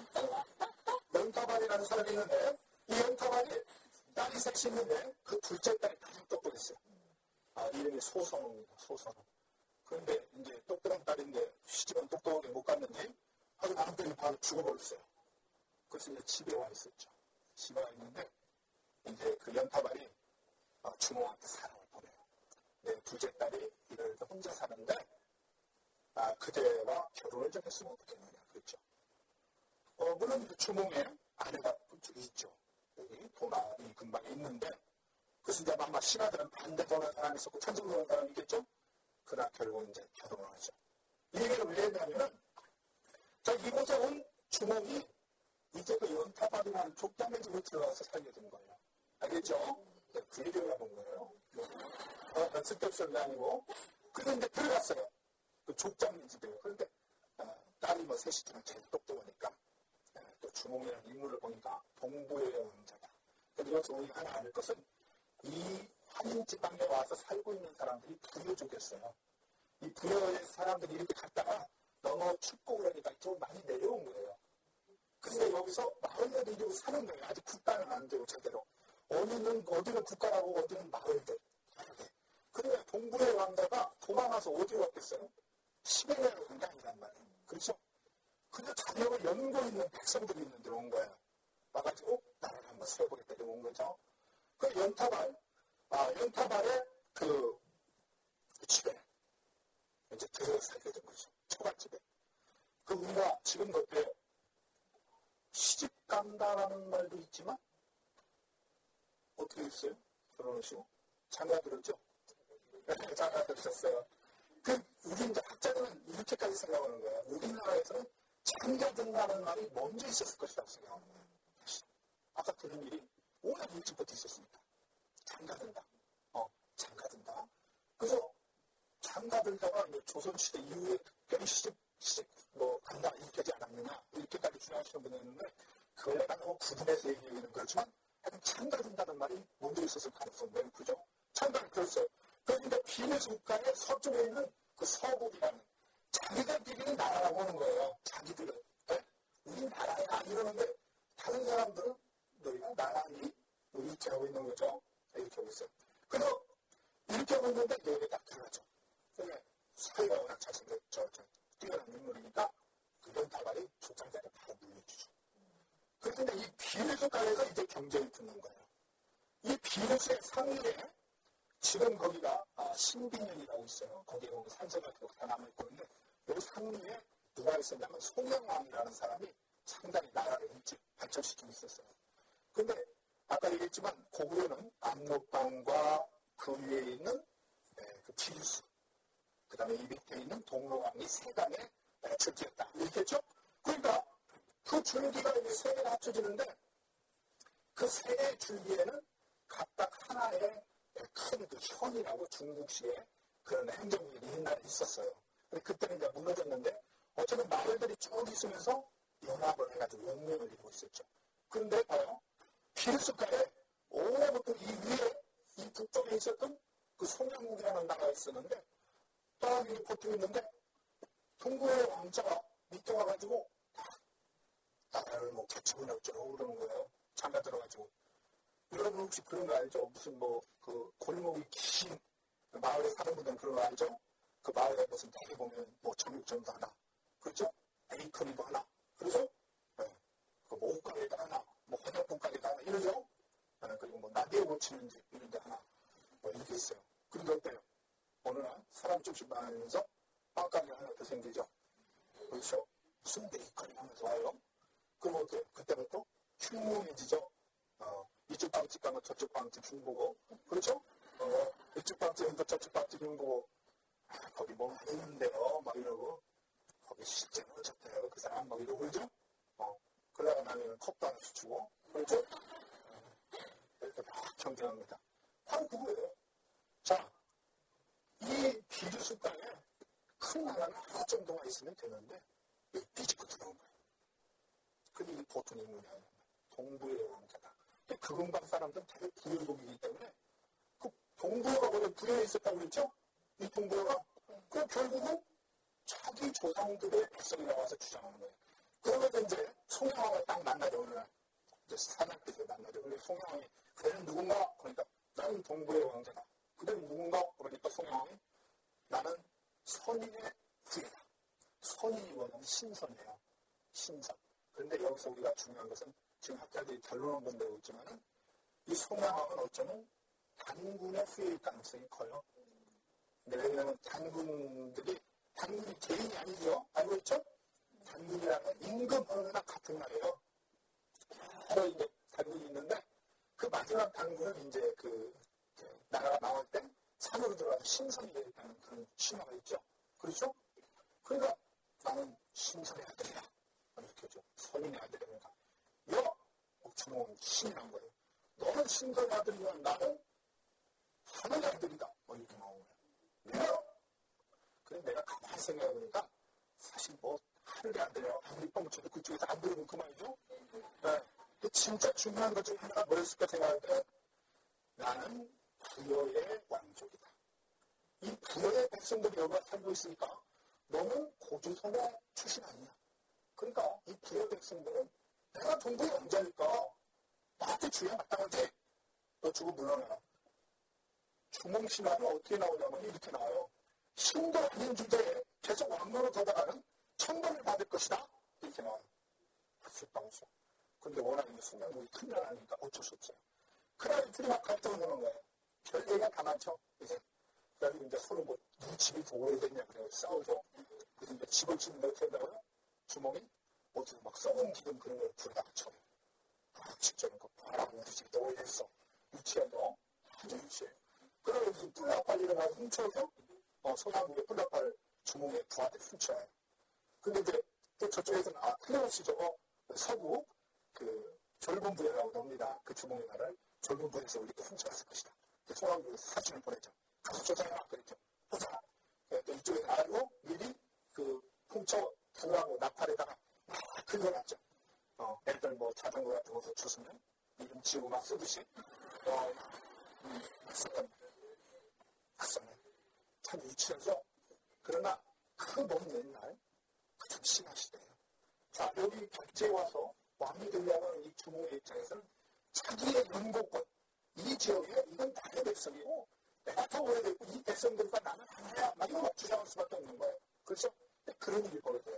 연타발이라는 사람이 있는데 이 연타발이 딸이 셋이 있는데 그 둘째 딸이 가장 똑똑했어요. 아, 이름이 소선호입니다. 소선호. 그런데 이제 똑똑한 딸인데 시집은 똑똑하게 못 갔는지 아주 남편이 바로 죽어버렸어요. 그래서 이제 집에 와 있었죠. 집에 와 있는데 이제 그 연타발이 어, 주몽한테 사랑을 보내요. 내 둘째 딸이 이를 혼자 사는데 아, 그대와 결혼을 좀 했으면 어떻겠느냐 그랬죠. 어, 물론 주몽의 아내가 그쪽에 있죠. 여기 도나이 근방에 있는데 그래서 이제 아마 신하들은 반대 도는 사람이 있었고 찬성 도는 사람이 있겠죠. 그러나 결국 이제 결혼을 하죠. 이 얘기를 왜 했냐면은 자, 이곳에 온 주몽이 이제 그 연타발이라는 족장의 집에 들어가서 살게 된 거예요. 알겠죠? 그 얘기를 해본 거예요. 어, 쓸데없이 아니고. 그래서 이제 들어갔어요. 그 족장님 집에. 그런데 어, 딸이 뭐 셋이지만 제일 똑똑하니까 어, 또 주몽이라는 인물을 보니까 동부의 왕자다. 그래서 우리가 하나 알 것은 이 한인 지방에 와서 살고 있는 사람들이 부여족이었어요. 이 부여의 사람들이 이렇게 갔다가 너무 춥고 그러니까 좀 많이 내려온 거예요. 근데 여기서 마을들이 이러고 사는 거예요. 아직 국가는 안 되고 제대로. 어디는, 어디는 국가라고 어디는 마을들. 그러니까 동부의 왕자가 도망가서 어디로 왔겠어요? 시베리아로 간 게 아니란 말이에요. 그렇죠? 근데 자격을 연고 있는 백성들이 있는 데 온 거예요. 와가지고 나라를 한번 세워보겠다 이러고 온 거죠. 그 연타발, 아, 연타발의 그, 그 집에 이제 들어 살게 된 거죠. 초가집에. 그 우리가 지금 그때 시집 간다라는 말도 있지만 어떻게 했어요? 결혼하시고? 장가 들었죠? 네, 장가 들으셨어요. 그, 우리 이제 학자들은 이렇게까지 생각하는 거예요. 우리나라에서는 장가 든다는 말이 먼저 있었을 것이라고 생각하는 거예요. 아까 그런 일이 오늘 일찍부터 있었습니다. 장가 든다. 어, 장가 든다. 그래서 장가 들다가 조선시대 이후에 특별히 시집, 시집, 뭐, 간다, 이렇게 하지 않았느냐, 이렇게까지 주장하시는 분이 있는데, 그걸 내가 너무 구분해서 얘기하기는 그렇지만, 하여튼 장가 든다는 말이 먼저 있었을 가능성이 매우 크죠. 장가를 들었어요. 그런데 비밀 국가의 서쪽에 있는 그 서국이라는, 자기들끼리는 나라라고 하는 거예요. 자기들은. 네? 우리 나라야, 이러는데, 다른 사람들은 너희가 나라니? 뭐 이렇게 하고 있는 거죠. 이렇게 하고 있어요. 그래서, 이렇게 하고 있는데, 여기에 딱 들어가죠. 그러니까, 사회가 워낙 자신들, 저, 저, 뛰어난 인물이니까, 그 연타발이 족장자를 바로 물려주죠. 그런데 이 비례수간에서 이제 경쟁이 붙는 거예요. 이 비례수의 상위에, 지금 거기가 아, 신빈년이라고 있어요. 거기에 보면 산세가 계속 다 남아있거든요. 여기 상위에 누가 있었냐면 송영왕이라는 사람이 상당히 나라를 일찍 발전시키고 있었어요. 근데 아까 얘기했지만 고구려는 압록강과 그 위에 있는 네, 그 비류수, 그 다음에 이 밑에 있는 동로왕이 세간의 줄기였다. 이렇겠죠? 그러니까 그 줄기가 이제 세 개가 합쳐지는데 그 세 개의 줄기에는 각각 하나의 큰 그 현이라고 중국식의 그런 행정력이 옛날에 있었어요. 근데 그때는 이제 무너졌는데 어쩌면 마을들이 쭉 있으면서 연합을 해가지고 연맹을 이루고 있었죠. 그런데 봐요. 비르스가에 오래부터 이 위에 이 북쪽에 있었던 그 송영국이라는 나라가 있었는데 딱 이렇게 버티고 있는데 동구의 왕자가 밑에 와가지고 나라를 뭐 개척을 어쩌고 그러는 거예요. 장가 들어가지고. 여러분 혹시 그런 거 알죠? 무슨 뭐 그 골목이 긴 마을에 사는 분들은 그런 거 알죠? 그 마을에 무슨 대게 보면 뭐 정육점도 하나, 그렇죠? 베이커리도 하나, 그렇죠? 네. 그 뭐 옷가게도 하나, 뭐 화장품 가게도 하나 이러죠? 네. 그리고 뭐 나디에 고치는 집 이런 데 하나, 뭐 이렇게 있어요. 그런데 어때요? 어느 날 사람 조금씩 많아지면서 빵가게 하나 더 생기죠? 그렇죠? 무슨 베이커리 하면서 와요? 그럼 어때요? 그때부터 흉흉해지죠? 어, 이쪽 빵집 가면 저쪽 빵집 흉보고, 그렇죠? 어, 이쪽 빵집은 저쪽 빵집 흉보고, 아, 거기 뭐 많이 있는데요? 막 이러고, 거기 실제로 어쩌대요? 그 사람 막 이러고, 그렇죠? 어, 그러다가 나는 컵도 하나씩 주고, 그렇죠? 어, 이렇게 막 경쟁합니다. 바로 그거예요. 자, 이 비주수 땅에 큰 나라는 하나 정도가 있으면 되는데, 이 삐집고 들어온 거예요. 근데 이 보통 인물이 아니야. 동부의 왕자다. 그 근방 사람들은 되게 부여국이기 때문에 그 동부여가 원래 부여에 있었다고 그랬죠? 이 동부여가 그 결국은 자기 조상들의 백성이 나와서 주장하는 거예요. 그러면서 이제 송영왕을 딱 만나죠. 어느 날 이제 사납게 만나죠. 근데 송영왕이 그대는 누군가? 그러니까 나는 동부의 왕자다. 그대는 누군가? 그러니까 송영왕이 나는 선인의 후예다. 선인이 뭐냐면 신선이에요. 신선. 그런데 여기서 우리가 중요한 것은 지금 학자들이 결론을 못 내고 있지만은 이 송영왕은 어쩌면 단군의 후예일 가능성이 커요. 왜냐하면 단군들이, 단군이 개인이 아니죠. 알고 있죠? 단군이라는 임금 어느나 같은 말이에요. 바로 이제 단군이 있는데 그 마지막 단군은 이제 그, 그 나라가 나올 때 산으로 들어가서 신선이 되겠다는 그런 신화가 있죠. 그렇죠? 그러니까 나는 신선의 아들이야. 이렇게 하죠. 선인의 아들이니까. 여! 주몽은 신이 난 거예요. 너는 너는 신의 아들이야. 나는 하늘의 아들이다. 뭐 이렇게 나오는 거야. 내가 그래 내가 가만히 생각해보니까 사실 뭐 하늘의 아들이야. 아무리 뻥쳐도 그쪽에서 안 들으면 그만이죠. 네. 진짜 중요한 것 중에 하나가 뭐였을까 생각할 때 나는 부여의 왕족이다. 이 부여의 백성들이 여기 살고 있으니까 너는 고조선의 출신 아니야. 그러니까 이 부여의 백성들은 내가 동부의 왕자니까 나한테 주야 마땅하지. 너 주고 물러나라. 주몽신화는 어떻게 나오냐면 이렇게 나와요. 신도 아닌 주제에 계속 왕노로 더다가는 천벌을 받을 것이다. 이렇게 나와요. 슬방수. 근데 워낙 이 순간물이 큰 나라니까 어쩔 수 없어요. 그날 둘이 막 갈등을 하는 거예요. 별 얘기가 다 많죠. 이제. 그래서 이제 서로 뭐, 이 집이 더 오래됐냐, 그래요. 싸우죠. 그래서 이제 집을 짓는데 어떻게 한다고요? 주몽이 어디서 막 썩은 기름 그런 걸 불에다가 쳐요. 아, 진짜 이거 봐라. 우리 집이 더 오래됐어. 유치하죠? 아주 유치해. 그러면 무슨 뿔나팔 일어나서 훔쳐서, 어, 소나무에 뿔나팔을 주몽의 부하한테 훔쳐요. 근데 이제 또 저쪽에서는, 아, 클레오스 저거, 서구, 그, 젊은 부여라고 합니다. 그 주몽의 말을 젊은 부여에서 우리가 훔쳐왔을 것이다. 소나무에서 사진을 보내죠. 가서 조사해라. 그랬죠. 보자. 또 이쪽에 알고 미리 그 훔쳐 부하고 나팔에다가 막 긁어놨죠. 어, 애들 뭐 자전거 같은 것을 주시면 이름 지우고 막 쓰듯이, 어, 음, 썼단 말이에요. 맞잖아요. 참 유치해서. 그러나 그 먼 옛날, 그 참 심한 시대예요. 자, 여기 객지에 와서 왕이 되려는 이 주몽의 입장에서는 자기의 연고권, 이 지역에 이건 나의 백성이고 내가 더 오래됐고 이 백성들과 나는 하나야. 막 이거 주장할 수밖에 없는 거예요. 그렇죠? 그런 일이 벌어져요.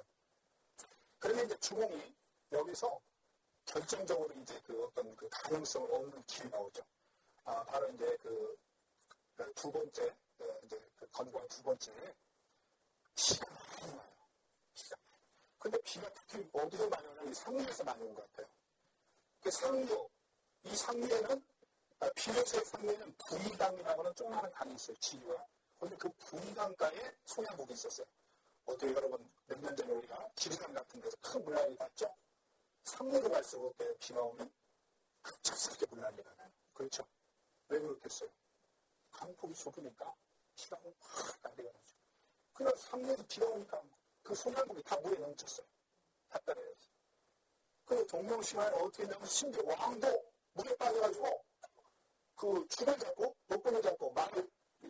그러면 이제 주몽이 여기서 결정적으로 이제 그 어떤 그 가능성을 얻는 길이 나오죠. 아, 바로 이제 그, 그 두 번째, 그 이제 그 건고의 두 번째, 비가 많이 와요. 비가. 근데 비가 특히 어디서 많이 오냐면 이 상류에서 많이 온 것 같아요. 그 상류, 이 상류에는, 아, 비로소의 상류에는 부이강이라고는 조그마한 강이 있어요. 지류가. 근데 그 부이강가에 소나무가 있었어요. 어떻게 여러분, 몇 년 전에 우리가 지리산 같은 데서 큰 물난리 봤죠? 상류로 갈수록 비가 오면 급작스럽게 물난리가 나요. 그렇죠? 왜 그렇겠어요? 강폭이 좁으니까 비가 오면 확 난리가 나죠. 그래서 상류에서 비가 오니까 그 소나무가 다 물에 넘쳤어요. 다 따라해서. 그 동명신화에 어떻게 했냐면 심지어 왕도 물에 빠져가지고 그 줄을 잡고 목끈을 잡고 말을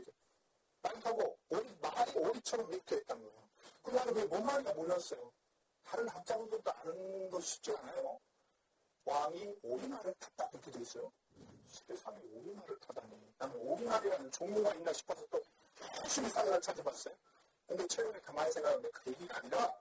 말 타고 오리, 말이 오리처럼 이렇게 했단 거예요. 그 나는 그게 뭔 말인가 몰랐어요. 다른 학자분들도 아는 거 쉽지 않아요. 왕이 오리말을 탔다 이렇게 돼 있어요. 세상에 오리말을 타다니. 나는 오리말이라는 종류가 있나 싶어서 또 열심히 사전을 찾아봤어요. 근데 최근에 가만히 생각하는데 그 얘기가 아니라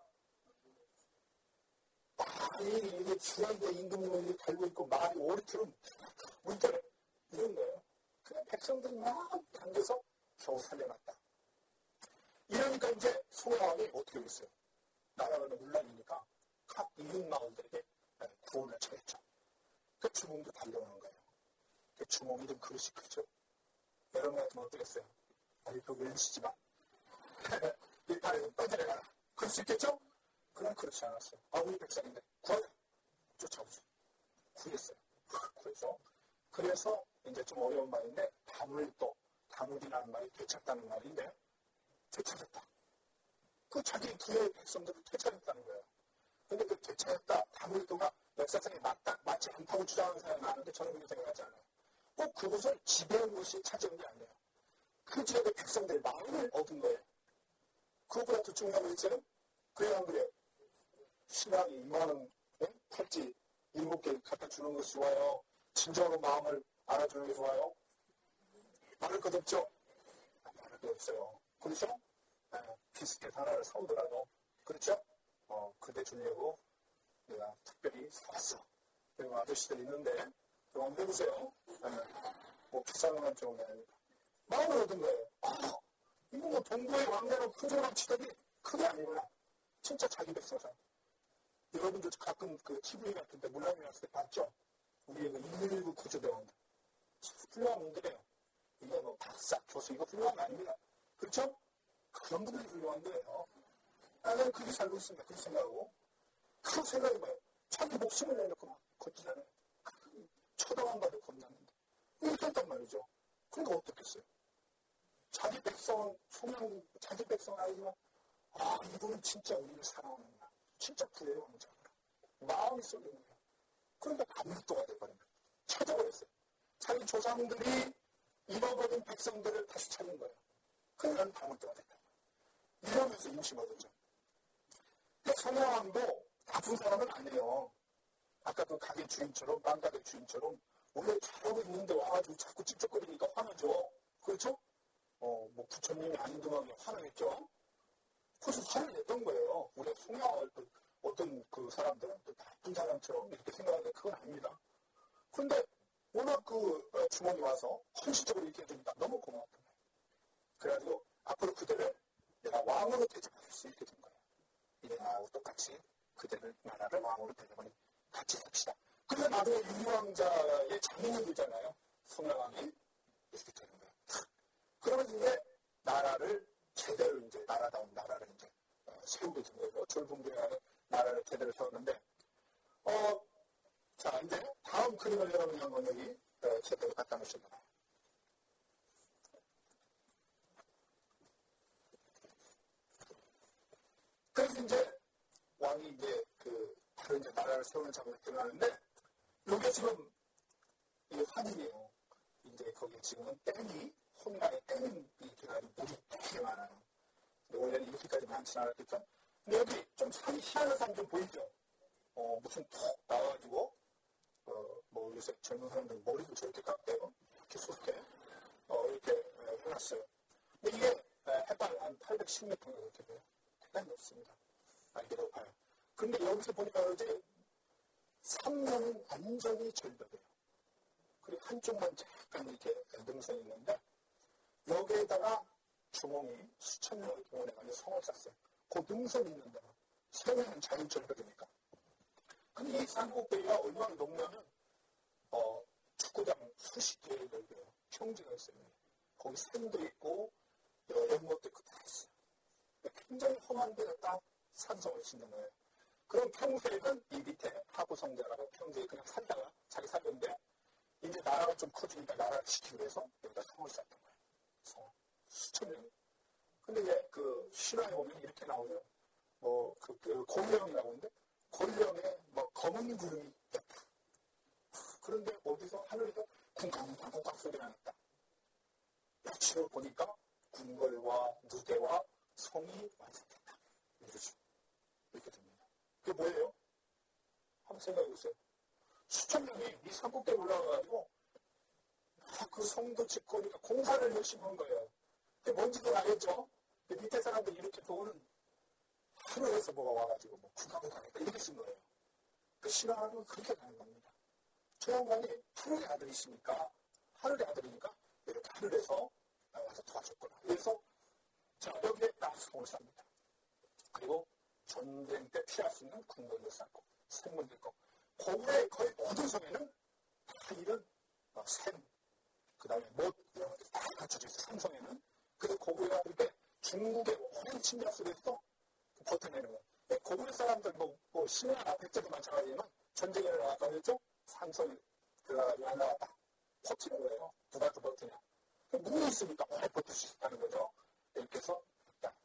말이 이게 주변에 임금님이 달고 있고 말이 오리처럼 문자를 이런 거예요. 그냥 백성들이 막 당겨서 겨우 살려놨다. 이러니까 이제 소왕이 어떻게 했어요? 나라가 물란이니까 각 이웃 마을들에게 구원을 청했죠. 그 주몽도 달려오는 거예요. 그 주몽이 좀 그릇이 크죠. 여러분 같으면 어떻겠어요? 아니, 그거 왼치지만. 일단에 좀 떠들어가라. 그럴 수 있겠죠? 그건 그렇지 않았어요. 아, 우리 백성인데. 구하자. 쫓아오죠. 구했어요. 그래서, 그래서 이제 좀 어려운 말인데, 다물도, 다물이라는 말이 되찾다는 말인데, 되찾았다. 그 자기 부의 백성들을 되찾았다는 거예요. 근데 그 되찾았다, 다물도가 역사상에 맞다, 맞지 않다고 주장하는 사람이 많은데 저는 그렇게 생각하지 않아요. 꼭 그것을 지배한 것이 차지한 게 아니에요. 그 지역의 백성들 마음을 얻은 거예요. 그것보다 더 중요한 거 있어요? 그래야 안 그래요? 신앙이 이만한 네? 팔찌 일곱 개 갖다 주는 것이 좋아요? 진정으로 마음을 알아주는 게 좋아요? 말할 것 없죠? 말할 것 없어요. 그렇죠? 네, 비스켓 하나를 사오더라도 그렇죠? 어, 그대 주려고 내가 특별히 사왔어. 그리고 아저씨들 있는데 좀 한번 해보세요. 네, 뭐 비싼 것만 좋은 게 아니니까. 마음을 얻은 거예요. 아, 이거 뭐 동부의 왕래로 큰소리만 치더니 그게 아니구나. 진짜 자기 백성사. 여러분들 가끔 그 티비 같은 데 물란이 났을 때 봤죠? 우리 그 일일구 구조대원. 훌륭한 분들이에요. 이거 뭐 박사, 교수, 이거 훌륭한 거 아닙니다. 그렇죠? 그런 분들이 훌륭한 거예요. 나는 그렇게 살고 있습니다. 그렇게 생각하고. 그 생각이 뭐예요? 자기 목숨을 내놓고 막 걷지잖아요. 초당한 봐도 겁나는데. 그랬단 말이죠. 그러니까 어떻겠어요? 자기 백성, 소명, 자기 백성 아니지만, 아, 이분은 진짜 우리를 사랑하는구나. 진짜 구해요, 왕자구나. 마음이 쏠리는 거예요. 그러니까 감독도가 돼버린 거예요. 찾아버렸어요. 자기 조상들이 잃어버린 백성들을 다시 찾는 거예요. 그러니까 감독도가 됐다. 이러면서 임시 거든요. 근데 성왕도 나쁜 사람은 아니에요. 아까 그 가게 주인처럼, 빵가게 주인처럼, 원래 잘하고 있는데 와가지고 자꾸 찝쩍거리니까 화나죠. 그렇죠? 어, 뭐, 부처님이 아닌동하게 화나겠죠? 그래서 화를 냈던 거예요. 우리가 성향을 어떤 그 사람들은 또 나쁜 사람처럼 이렇게 생각하는데 그건 아닙니다. 그런데 워낙 그 주머니 와서 헌신적으로 이렇게 해주니까 너무 고마웠던 거예요. 그래가지고 앞으로 그대를 내가 왕으로 대접할 수 있게 된 거예요. 이제 나하고 똑같이 그대를 나라를 왕으로 대접하니 같이 삽시다. 그래서 나중에 유리왕자의 장인이 되잖아요. 성나왕이 이렇게 되는 거예요. 그러면서 이제 나라를 제대로 이제 나라다운 나라를 이제 세우게 된 거예요. 졸봉제라는 나라를 제대로 세웠는데, 어, 자, 이제 다음 그림을 여러분이 한번 여기 제대로 갖다 놓으시면 돼요. 그래서 이제 왕이 이제 그 다른 이제 나라를 세우는 작업을 들어가는데, 요게 지금 이 화질이에요. 이제 거기에 지금은 땡이, 혼나의 땡이 돼가지고 물이 되게 많아요. 원래는 이렇게까지 많지 않았겠죠? 근데 여기 좀 산이 희한한 산 좀 보이죠? 어, 무슨 톡 나와가지고, 어, 뭐 요새 젊은 사람들 머리도 저렇게 깎대요. 이렇게 쏟게, 어, 이렇게 에, 해놨어요. 근데 이게 에, 해발 한 팔백십 미터가 그렇게 돼요. 대단히 높습니다. 아, 이게 높아요. 근데 여기서 보니까 그러지, 삼면은 완전히 절벽이에요. 그리고 한쪽만 잠깐 이렇게 능선이 있는데, 여기에다가 주몽이 수천 명을 동원해가지고 성을 쌌어요. 그 능선이 있는 데가 세면은 자연절벽이니까. 근데 이 산꼭대기가 얼마나 높냐면 어, 축구장 수십 개의 넓어요. 평지가 있어요. 거기 샘도 있고 연못도 있고 다 있어요. 굉장히 험한 데다 산성을 짓는 거예요. 그럼 평소에는 이 밑에 하부성자라고 평소에 그냥 살다가 자기 살던데 이제 나라가 좀 커지니까 나라를 지키기 위해서 여기다 성을 쌓던 거예요. 성. 수천 명. 근데 이제 그 신화에 보면 이렇게 나오죠. 뭐, 그, 그 골령이라고 하는데, 골령에 뭐 검은 구름이 있다. 그런데 어디서 하늘에서 쿵쾅쿵쾅쿵쾅 소리가 났다. 며칠을 보니까 궁궐과 누대와 성이 완성됐다. 이러죠. 이렇게 됩니다. 그게 뭐예요? 한번 생각해 보세요. 수천 명이 이 산꼭대에 올라가가지고, 아, 그 성도 짓고, 그러니까 공사를 열심히 한 거예요. 근데 뭔지도 알겠죠? 밑에 사람들이 이렇게 보고는 하늘에서 뭐가 와가지고 뭐 구강을 가겠다 이렇게 쓴 거예요. 그 신화는 그렇게 가는 겁니다. 저 양반이 하늘의 아들이시니까 하늘의 아들이니까 이렇게 하늘에서 와서 도와줬구나. 그래서 자 여기에 딱 성을 쌉니다. 그리고 전쟁 때 피할 수 있는 궁궐을 쌓고 샘문도 있고 고구려의 거의 모든 성에는 다 이런 어, 샘, 그 다음에 못 이런 것들이 다 갖춰져 있어요. 삼성에는. 그래서 고구려가 그렇게 중국의 오랜 침략 속에서 버텨내는 거예요. 고구려 사람들, 뭐, 뭐, 신라나 백제도 마찬가지지만, 전쟁에 나왔다 그랬죠? 삼성이 들어가가지고 안 나왔다. 버티는 거예요. 누가 더 버티냐. 문이 있으니까 오래 버틸 수 있다는 거죠. 이렇게 해서, 있다.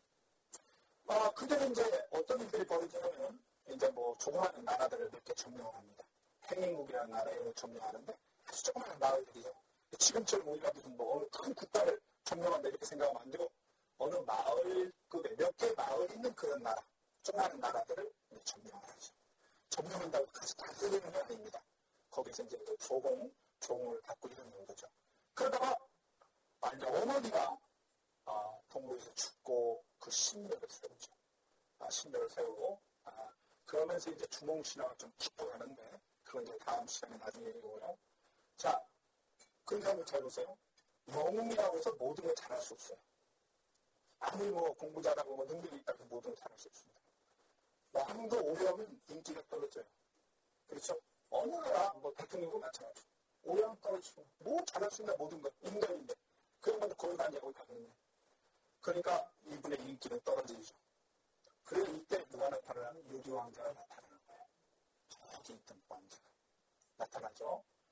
아, 그때는 이제 어떤 일들이 벌어지냐면, 이제 뭐, 조그마한 나라들을 몇 개 점령을 합니다. 행인국이라는 나라를 점령하는데, 아주 조그마한 나라들이죠. 지금처럼 우리가 무슨 뭐, 어느 큰 국가를 점령한다 이렇게 생각하면 안 되고, 어느 마을급에 몇 개 마을 있는 그런 나라, 조그마한 나라들을 점령을 하죠. 점령한다고 같이 다 쓰는 게 아닙니다. 거기서 이제 그 조공, 종을 받고 이러는 거죠. 그러다가, 아, 이제 어머니가, 아, 동굴에서 죽고 그 신묘를 세우죠. 아, 신묘를 세우고, 아, 그러면서 이제 주몽신화가 좀 깊어가는데, 그건 이제 다음 시간에 나중에 얘기고요. 자, 그런데 한번 잘 보세요. 영웅이라고 해서 모든 걸 잘할 수 없어요. 아무리 뭐 공부 잘하고 뭐 능력이 있다고 모든 걸 잘할 수 없습니다. 왕도 오려면 인기가 떨어져요. 그렇죠? 어느 나라, 뭐 대통령도 마찬가지고. 오려면 떨어지고. 뭐 잘할 수 있나 모든 것. 인간인데. 그런데 거기 가냐고 가는데. 그러니까 이분의 인기는 떨어지죠. 그래서 이때 누가 나타나면 유리왕자가 나타나는 거예요. 저기 있던 왕자가 나타나죠.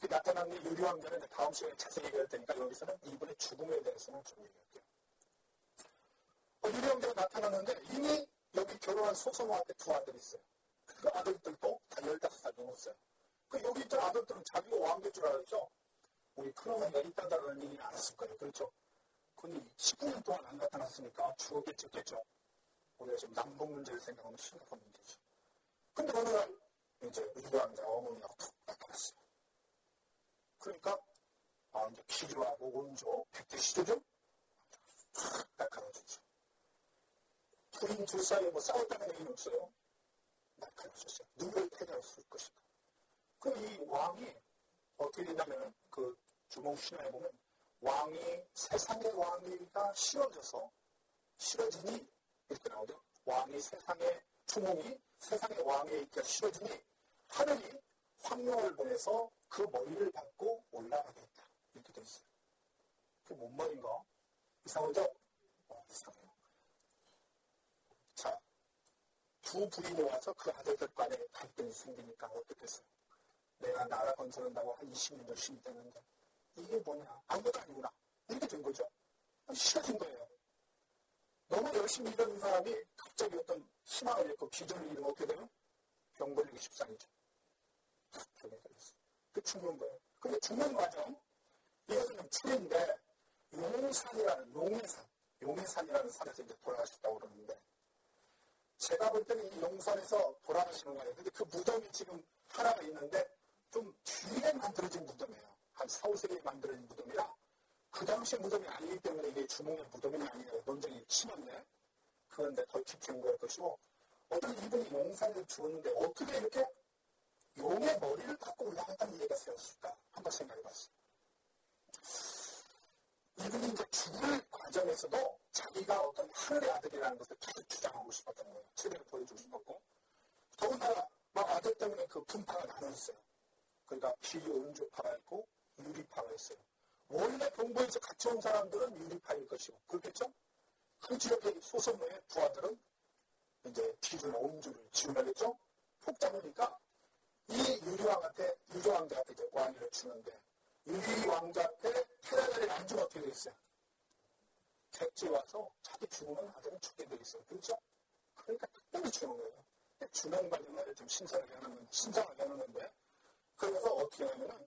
그 나타나는 유리왕자는 다음 시간에 자세히 얘기할 테니까 여기서는 이분의 죽음에 대해서는 좀 얘기할게요. 어, 유리왕자가 나타났는데 이미 여기 결혼한 소서노한테 두 아들이 있어요. 그 아들들도 다 열다섯 살 넘었어요. 그 여기 있던 아들들은 자기가 왕될 줄 알았죠? 우리 큰어머니가 있다는 얘기는 안 했을 거예요. 그렇죠? 그니 십구 년 동안 안 나타났으니까 죽었겠죠, 겠죠. 우리가 지금 남북 문제를 생각하면 심각한 문제죠. 근데 어느 날 이제 유리왕자 어머니가 툭 나타났어요. 그러니까 아, 이제 필요하고 온조, 백대 시조죠? 탁 나타나줬죠. 부인 둘 사이에 뭐 싸웠다는 얘기는 없어요. 나타나줬어요. 누구를 패배할 수 있을 것인가. 그럼 이 왕이 어떻게 되냐면 그 주몽 신화에 보면 왕이 세상의 왕위가 싫어져서 싫어지니 이렇게 나오죠. 왕이 세상의 주몽이 세상의 왕위에 있기가 싫어지니 하늘이 황룡을 보내서 그 머리를 받고 올라가게 했다. 이렇게 돼 있어요. 그게 뭔 말인가? 이상하죠? 어, 이상해요. 자, 두 부인이 와서 그 아들들 간에 갈등이 생기니까 어떻겠어요? 내가 나라 건설한다고 한 이십 년 열심히 됐는데 이게 뭐냐? 아무것도 아니구나. 이렇게 된 거죠. 싫어진 거예요. 너무 열심히 일하는 사람이 갑자기 어떤 희망을 잃고 비전을 잃으면 어떻게 돼요? 병 걸리기 십상이죠. 병에 걸렸어요. 그 죽는 거예요. 근데 죽는 과정, 이것은 추인데 용산이라는 용해산, 용해산이라는 산에서 이제 돌아가셨다고 그러는데 제가 볼 때는 이 용산에서 돌아가시는 거예요. 근데 그 무덤이 지금 하나가 있는데 좀 뒤에 만들어진 무덤이에요. 한 사, 오 세기에 만들어진 무덤이라 그 당시의 무덤이 아니기 때문에 이게 주몽의 무덤이 아니에요. 논쟁이 심한데 그런데 더 깊이 연구할 것이고 어떤 이분이 용산을 주었는데 어떻게 이렇게 용의 머리를 갖고 올라갔다는 얘기가 세웠을까? 한번 생각해 봤어요. 이분이 이제 죽을 과정에서도 자기가 어떤 하늘의 아들이라는 것을 계속 주장하고 싶었던 거예요. 제대로 보여주고 싶었고 더군다나 막 아들 때문에 그 분파가 나눠있어요. 그러니까 비은주파가 있고 유리파가 있어요. 원래 동부에서 같이 온 사람들은 유리파일 것이고 그렇겠죠? 그 지역의 소선모의 부하들은 이제 비주나 온주를 지원하겠죠? 폭잡으니까 이 유리왕한테, 유리왕자한테 이제 왕위를 주는데 유리왕자한테 테라자를 안 주면 어떻게 되겠어요? 객지 와서 자기 죽으면 아들은 죽게 돼 있어요. 그렇죠? 그러니까 특별히 주는 거예요. 주는 과정을 좀 신선하게 하는, 신선하게 하는데 그래서 어떻게 하냐면은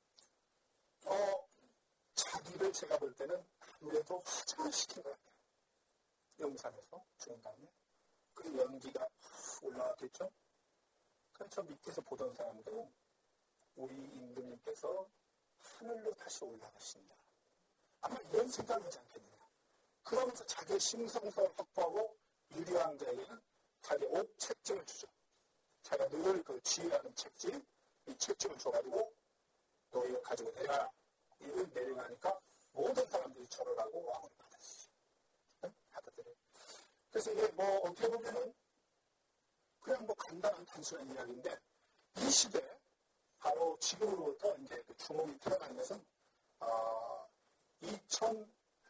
어, 자기를 제가 볼 때는 아무래도 화장을 시킨 것 같아요. 영산에서 죽은 다음에 그 연기가 올라왔겠죠? 그래서 저 밑에서 보던 사람들은 우리 임금님께서 하늘로 다시 올라가신다. 아마 이런 생각을 하지 않겠느냐. 그러면서 자기의 심성성을 확보하고 유리왕자에게는 자기 옷 책찍을 주죠. 자기가 늘 그 지휘하는 책찍, 이 책찍을 줘가지고 너 이거 가지고 내려라. 이걸 내려가니까 모든 사람들이 절을 하고 왕을 받았어요. 응? 받아들여요. 그래서 이게 뭐 어떻게 보면은 그냥 뭐 간단한 단순한 이야기인데 이 시대 바로 지금으로부터 이제 그 주몽이 태어난 것은 어, 이천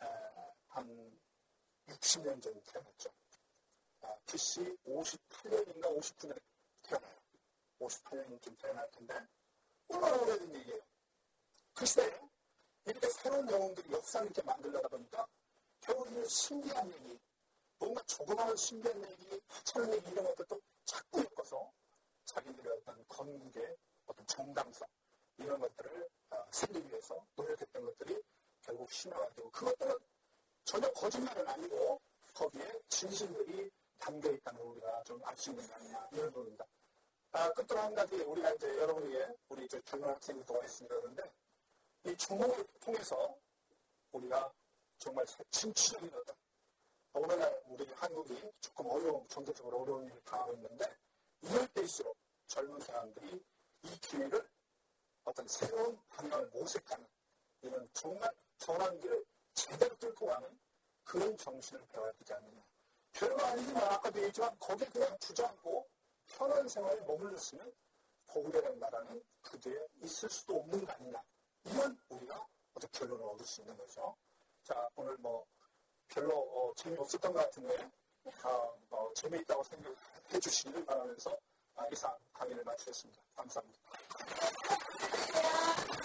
한 육십 년 전에 태어났죠. 아, 비씨 오십팔 년인가 오십구 년에 태어나요. 오십팔 년쯤 태어날 텐데 얼마나 오래된 얘기예요. 그 시대에 이렇게 새로운 영웅들이 역사를 이렇게 만들려다 보니까 결국에는 신기한 얘기, 뭔가 조그마한 신기한 얘기, 하찮은 얘기 이런 것들도 자꾸 엮어서 자기들의 어떤 건국의 어떤 정당성 이런 것들을 어, 살리기 위해서 노력했던 것들이 결국 신화가 되고 그것들은 전혀 거짓말은 아니고 거기에 진실들이 담겨있다는 걸 우리가 좀 알 수 있는 거 아니냐 이런 부분입니다. 아, 끝으로 한 가지 우리가 이제 여러분에게 우리 저 젊은 학생이 도와있습니다. 그런데 이 주몽을 통해서 우리가 정말 진취적인 어떤 오늘날 우리 한국이 조금 어려운, 경제적으로 어려운 일을 당하고 있는데 이럴 때일수록 젊은 사람들이 이 기회를 어떤 새로운 방향을 모색하는 이런 정말 선한 길을 제대로 뚫고 가는 그런 정신을 배워야 되지 않느냐. 별거 아니지만 아까도 얘기했지만 거기에 그냥 주저앉고 편한 생활에 머물렀으면 고구려라는 나라는 그 뒤에 있을 수도 없는 거 아니냐. 이런 우리가 어떤 결론을 얻을 수 있는 거죠. 자, 오늘 뭐 별로 어, 재미없었던 것 같은데 어, 어, 재미있다고 생각해 주시기를 바라면서 아, 이상 강의를 마치겠습니다. 감사합니다.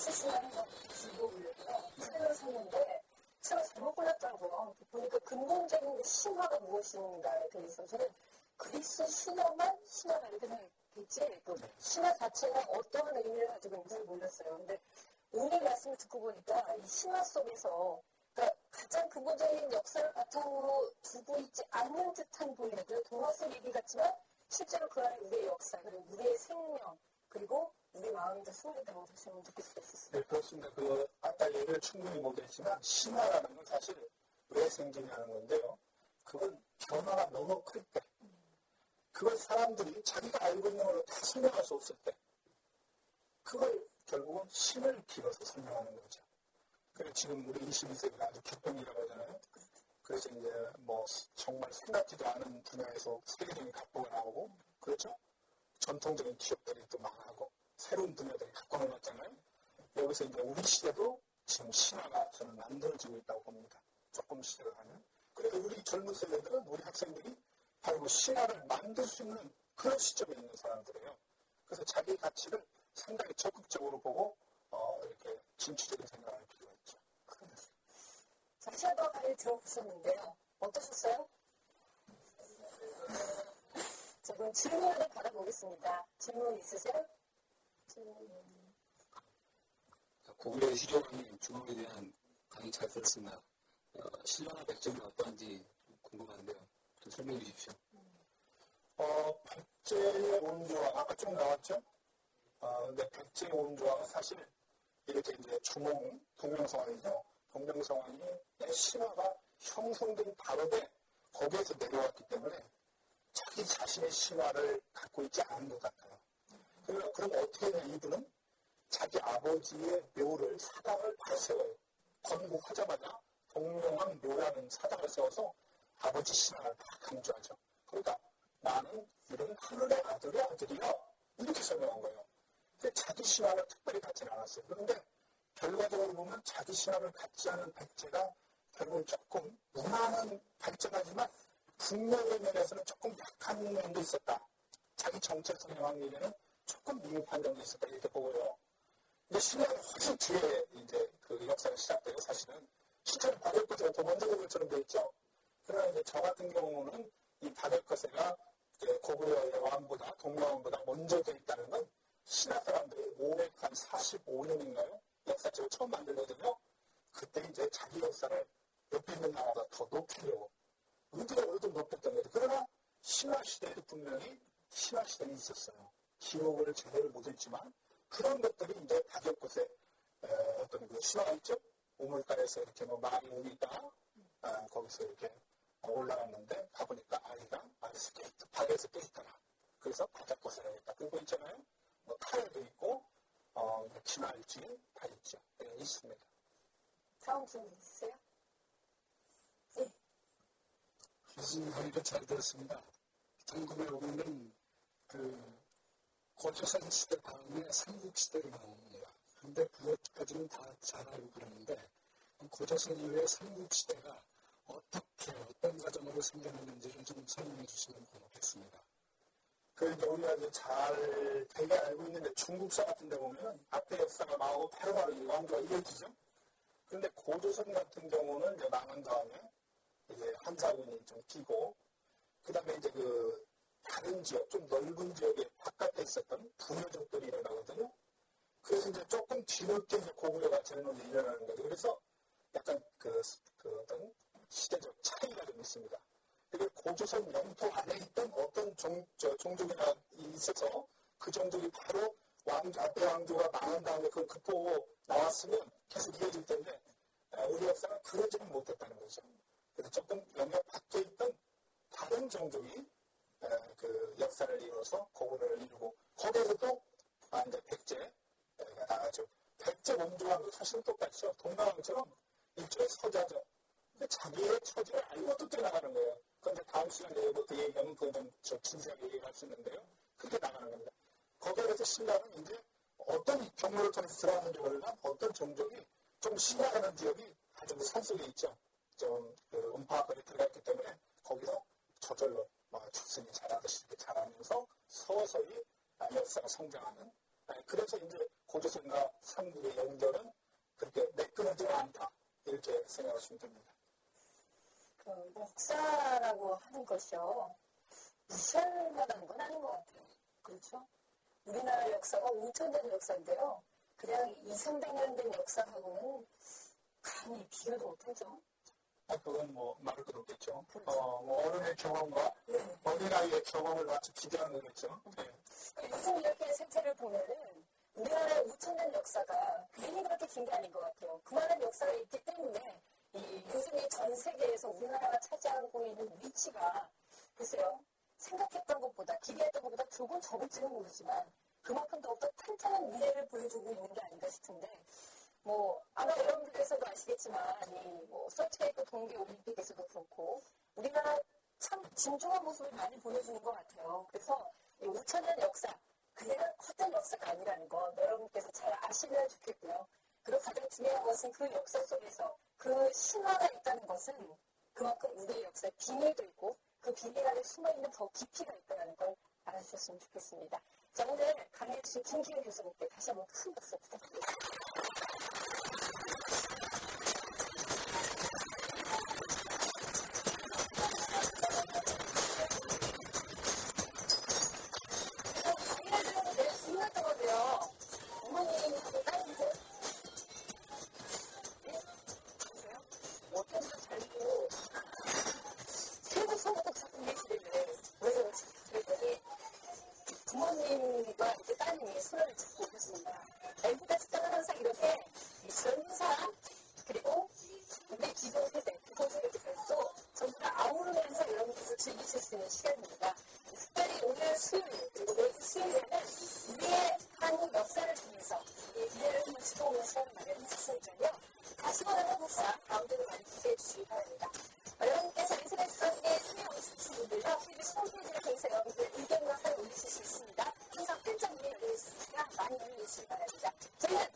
그리스 신화는 막 뒤로 올렸고요. 책을 샀는데 책을 잘못 골랐더라고요. 보니까 근본적인 신화가 무엇인가에 대해서는 그리스 신화만 신화가 이렇게 생각했지 그 신화 자체가 어떤 의미를 가지고 있는지 몰랐어요. 근데 오늘 말씀을 듣고 보니까 이 신화 속에서 그러니까 가장 근본적인 역사를 바탕으로 두고 있지 않는 듯한 보이는 동화 속 얘기 같지만 실제로 그 안에 우리의 역사 그리고 우리의 생명 그리고 우리 마음이 다 숨겨있다고 다시 한번 느낄 수가 있었어요. 네, 그렇습니다. 그 아까 얘기를 충분히 못했지만 신화라는 건 사실 왜 생기냐는 건데요. 그건 변화가 너무 클 때, 그걸 사람들이 자기가 알고 있는 걸로 다 설명할 수 없을 때, 그걸 결국은 신을 빌어서 설명하는 거죠. 그래서 지금 우리 이십이 세기가 아주 격변이라고 하잖아요. 그래서 이제 뭐 정말 생각지도 않은 분야에서 세계적인 각보가 나오고, 그렇죠? 전통적인 기업들이 또 망하고, 새로운 분야들이 각광을 받잖아요. 여기서 이제 우리 시대도 지금 신화가 저는 만들어지고 있다고 봅니다. 조금 시대가 가면. 그래서 우리 젊은 세대들은, 우리 학생들이 바로 그 신화를 만들 수 있는 그런 시점에 있는 사람들이에요. 그래서 자기 가치를 상당히 적극적으로 보고, 어, 이렇게 진취적인 생각을 할 필요가 있죠. 자, 시아도 강의 들어보셨는데요. 어떠셨어요? 자, 그럼 질문을 받아보겠습니다. 질문 있으세요? 질문. 고구려 시조강의 주목에 대한 강의 잘 들었습니다. 어, 신라나 백점이 어떠한지 궁금한데요. 좀 설명해 주십시오. 어, 백제의 온조와, 아까 좀 나왔죠? 어, 근데 백제의 온조와 사실 이렇게 이제 주몽, 동명성환이죠. 동명성환이 신화가 형성된 바로에 거기에서 내려왔기 때문에 자기 자신의 신화를 갖고 있지 않은 것 같아요. 그럼, 그럼 어떻게 해야 이분은 자기 아버지의 묘를, 사당을 바로 세워요. 건국하자마자 동명왕 묘라는 사당을 세워서 아버지 신화를 다 강조하죠. 그러니까 나는 이런 하늘의 아들의 아들이야. 이렇게 설명한 거예요. 근데 자기 신화를 특별히 갖지는 않았어요. 그런데 결과적으로 보면 자기 신화를 갖지 않은 백제가 결국 조금 무난한 발전하지만 국내의 면에서는 조금 약한 면도 있었다. 자기 정체성의 확립에는 조금 미흡한 점도 있었다. 이렇게 보고요. 근데 신라는 훨씬 뒤에 이제 그 역사가 시작돼요. 사실은 실제로 바벨거세가 더 먼저 된 것처럼 돼 있죠. 그러나 이제 저 같은 경우는 이 바벨거세가 고구려의 왕보다 동명왕보다 먼저 돼 있다는 건 신라 사람들이 오백사십오 년인가요? 역사책을 처음 만들거든요. 그때 이제 자기 역사를 옆에 있는 나라보다 더 높이려고 의도적으로 좀 높였던 거죠. 그러나 신라 시대에도 분명히 신라 시대는 있었어요. 기록을 제대로 못했지만 그런 것들이 이제 바벨꽃에 어떤 그 신화가 있죠. 우물가에서 이렇게 뭐 말이 오고 있다. 아, 거기서 이렇게 올라갔는데 가보니까 아이가 아이스 게이트, 바닥에서 깨있더라. 그래서 바닷꽃을 하겠다. 그거 있잖아요. 뭐 타일도 있고 어, 기말지 다 있죠. 네, 있습니다. 다음 질문 있으세요? 네. 교수님 강의를 잘 들었습니다. 천구백오 년은 그 고조선 시대 다음에 삼국시대로 나옵니다. 그런데 그것까지는 다 잘 알고 그러는데 고조선 이후에 삼국시대가 어떻게 어떤 과정으로 생겨났는지를 좀 설명해 주시면 고맙겠습니다. 그 이제 우리가 이제 잘 되게 알고 있는데 중국사 같은 데 보면 앞에 역사가 나오고 바로바로 이 왕조가 이어지죠. 그런데 고조선 같은 경우는 이제 망한 다음에 이제 한사군이 좀 끼고 그 다음에 이제 그 다른 지역, 좀 넓은 지역에 바깥에 있었던 부여족들이 일어나거든요. 그래서 이제 조금 뒤늦게 이제 고구려가 제일 먼저 일어나는 거죠. 그래서 약간 그, 그 어떤 시대적 차이가 좀 있습니다. 그리고 고조선 영토 안에 있던 어떤 종, 저, 종족이나 있어서 그 종족이 바로 왕조, 앞에 왕조가 망한 다음에 그걸 극복하고 나왔으면 계속 이어질 텐데 우리 역사가 그러지는 못했다는 거죠. 그래서 조금 영역 밖에 있던 다른 종족이 그 역사를 이루어서 고구려를 이루고 거기에서도 아, 이제 백제가 나가죠. 백제 원조왕도 사실은 똑같죠. 동방왕처럼 일종의 서자죠. 근데 자기의 처지를 알고 또 나가는 거예요. 그건 이제 다음 시간에 얘기부터 얘기하면 그건 좀 진지하게 얘기할 수 있는데요. 그렇게 나가는 겁니다. 거기에 대해서 신라는 이제 어떤 경로를 통해서 들어가는지 모르나 어떤 종족이 좀 신라라는 지역이 아주 산속에 있죠. 좀 그 음파학원에 들어갔기 때문에 거기서 저절로 뭐 출생이 잘하듯이 이렇게 자라면서 서서히 역사가 성장하는 네, 그래서 이제 고조선과 삼국의 연결은 그렇게 매끄러지지 않다. 이렇게 생각하시면 됩니다. 그 역사라고 하는 것이요. 무시할 만한 건 아닌 것 같아요. 그렇죠? 우리나라 역사가 오천 년 역사인데요. 그냥 이삼백 년 된 역사하고는 감히 비교도 못하죠. 아, 그건 뭐 말을 그렇겠죠. 그렇죠. 어, 뭐 어른의 경험과 네. 어린아이의 경험을 마치 비교하는 거겠죠. 네. 요즘 이렇게 생태를 보면은 우리나라의 오천 년 역사가 괜히 그렇게 긴 게 아닌 것 같아요. 그만한 역사가 있기 때문에 이 요즘 이 전 세계에서 우리나라가 차지하고 있는 위치가 글쎄요. 생각했던 것보다 기대했던 것보다 조금 적을지는 모르지만 그만큼 더욱더 탄탄한 미래를 보여주고 있는 게 아닌가 싶은데 뭐 아마 여러분들께서도 아시겠지만 이 뭐 솔트레이크 동계 올림픽에서도 그렇고 우리나라 참 진중한 모습을 많이 보여주는 것 같아요. 그래서 이 오천 년 역사 그냥 헛된 역사가 아니라는 거 여러분께서 잘 아시면 좋겠고요. 그리고 가장 중요한 것은 그 역사 속에서 그 신화가 있다는 것은 그만큼 우리의 역사에 비밀도 있고 그 비밀 안에 숨어있는 더 깊이가 있다는 걸 알아주셨으면 좋겠습니다. 자, 오늘 강예주 김기훈 교수님께 다시 한번 큰 박수 부탁드리겠습니다. 어머님하고 딸이세요? 네? 보세요? 어쩐지 잘 보고 세부 성도 자꾸 계시길래 왜 그러지? 그랬더니 부모님과 이제 따님이 손을 잡고 오셨습니다. 애국가 직장은 항상 이렇게 젊은 사람 그리고 우리 기존 세대, 기존 세대들도 전부 다 아우르면서 여러분께서 즐기실 수 있는 시간입니다. 특별히 오늘 수요일 그리고 내일 수요일에는 우리의 한국 역사를 통해서 이 미래를 한번 짚어보는 시간을 마련했으니까요. 다시 보는 한국사 가운데로 많이 기대해 주시기 바랍니다. 여러분께서 인터넷상에 참여하신 분들요. 티비씨 홈페이지를 통해서 여러분들 의견과 사연 올리실 수 있습니다. 항상 팬점 문이 열려 있으니까 많이 올려주시기 바랍니다. 저희는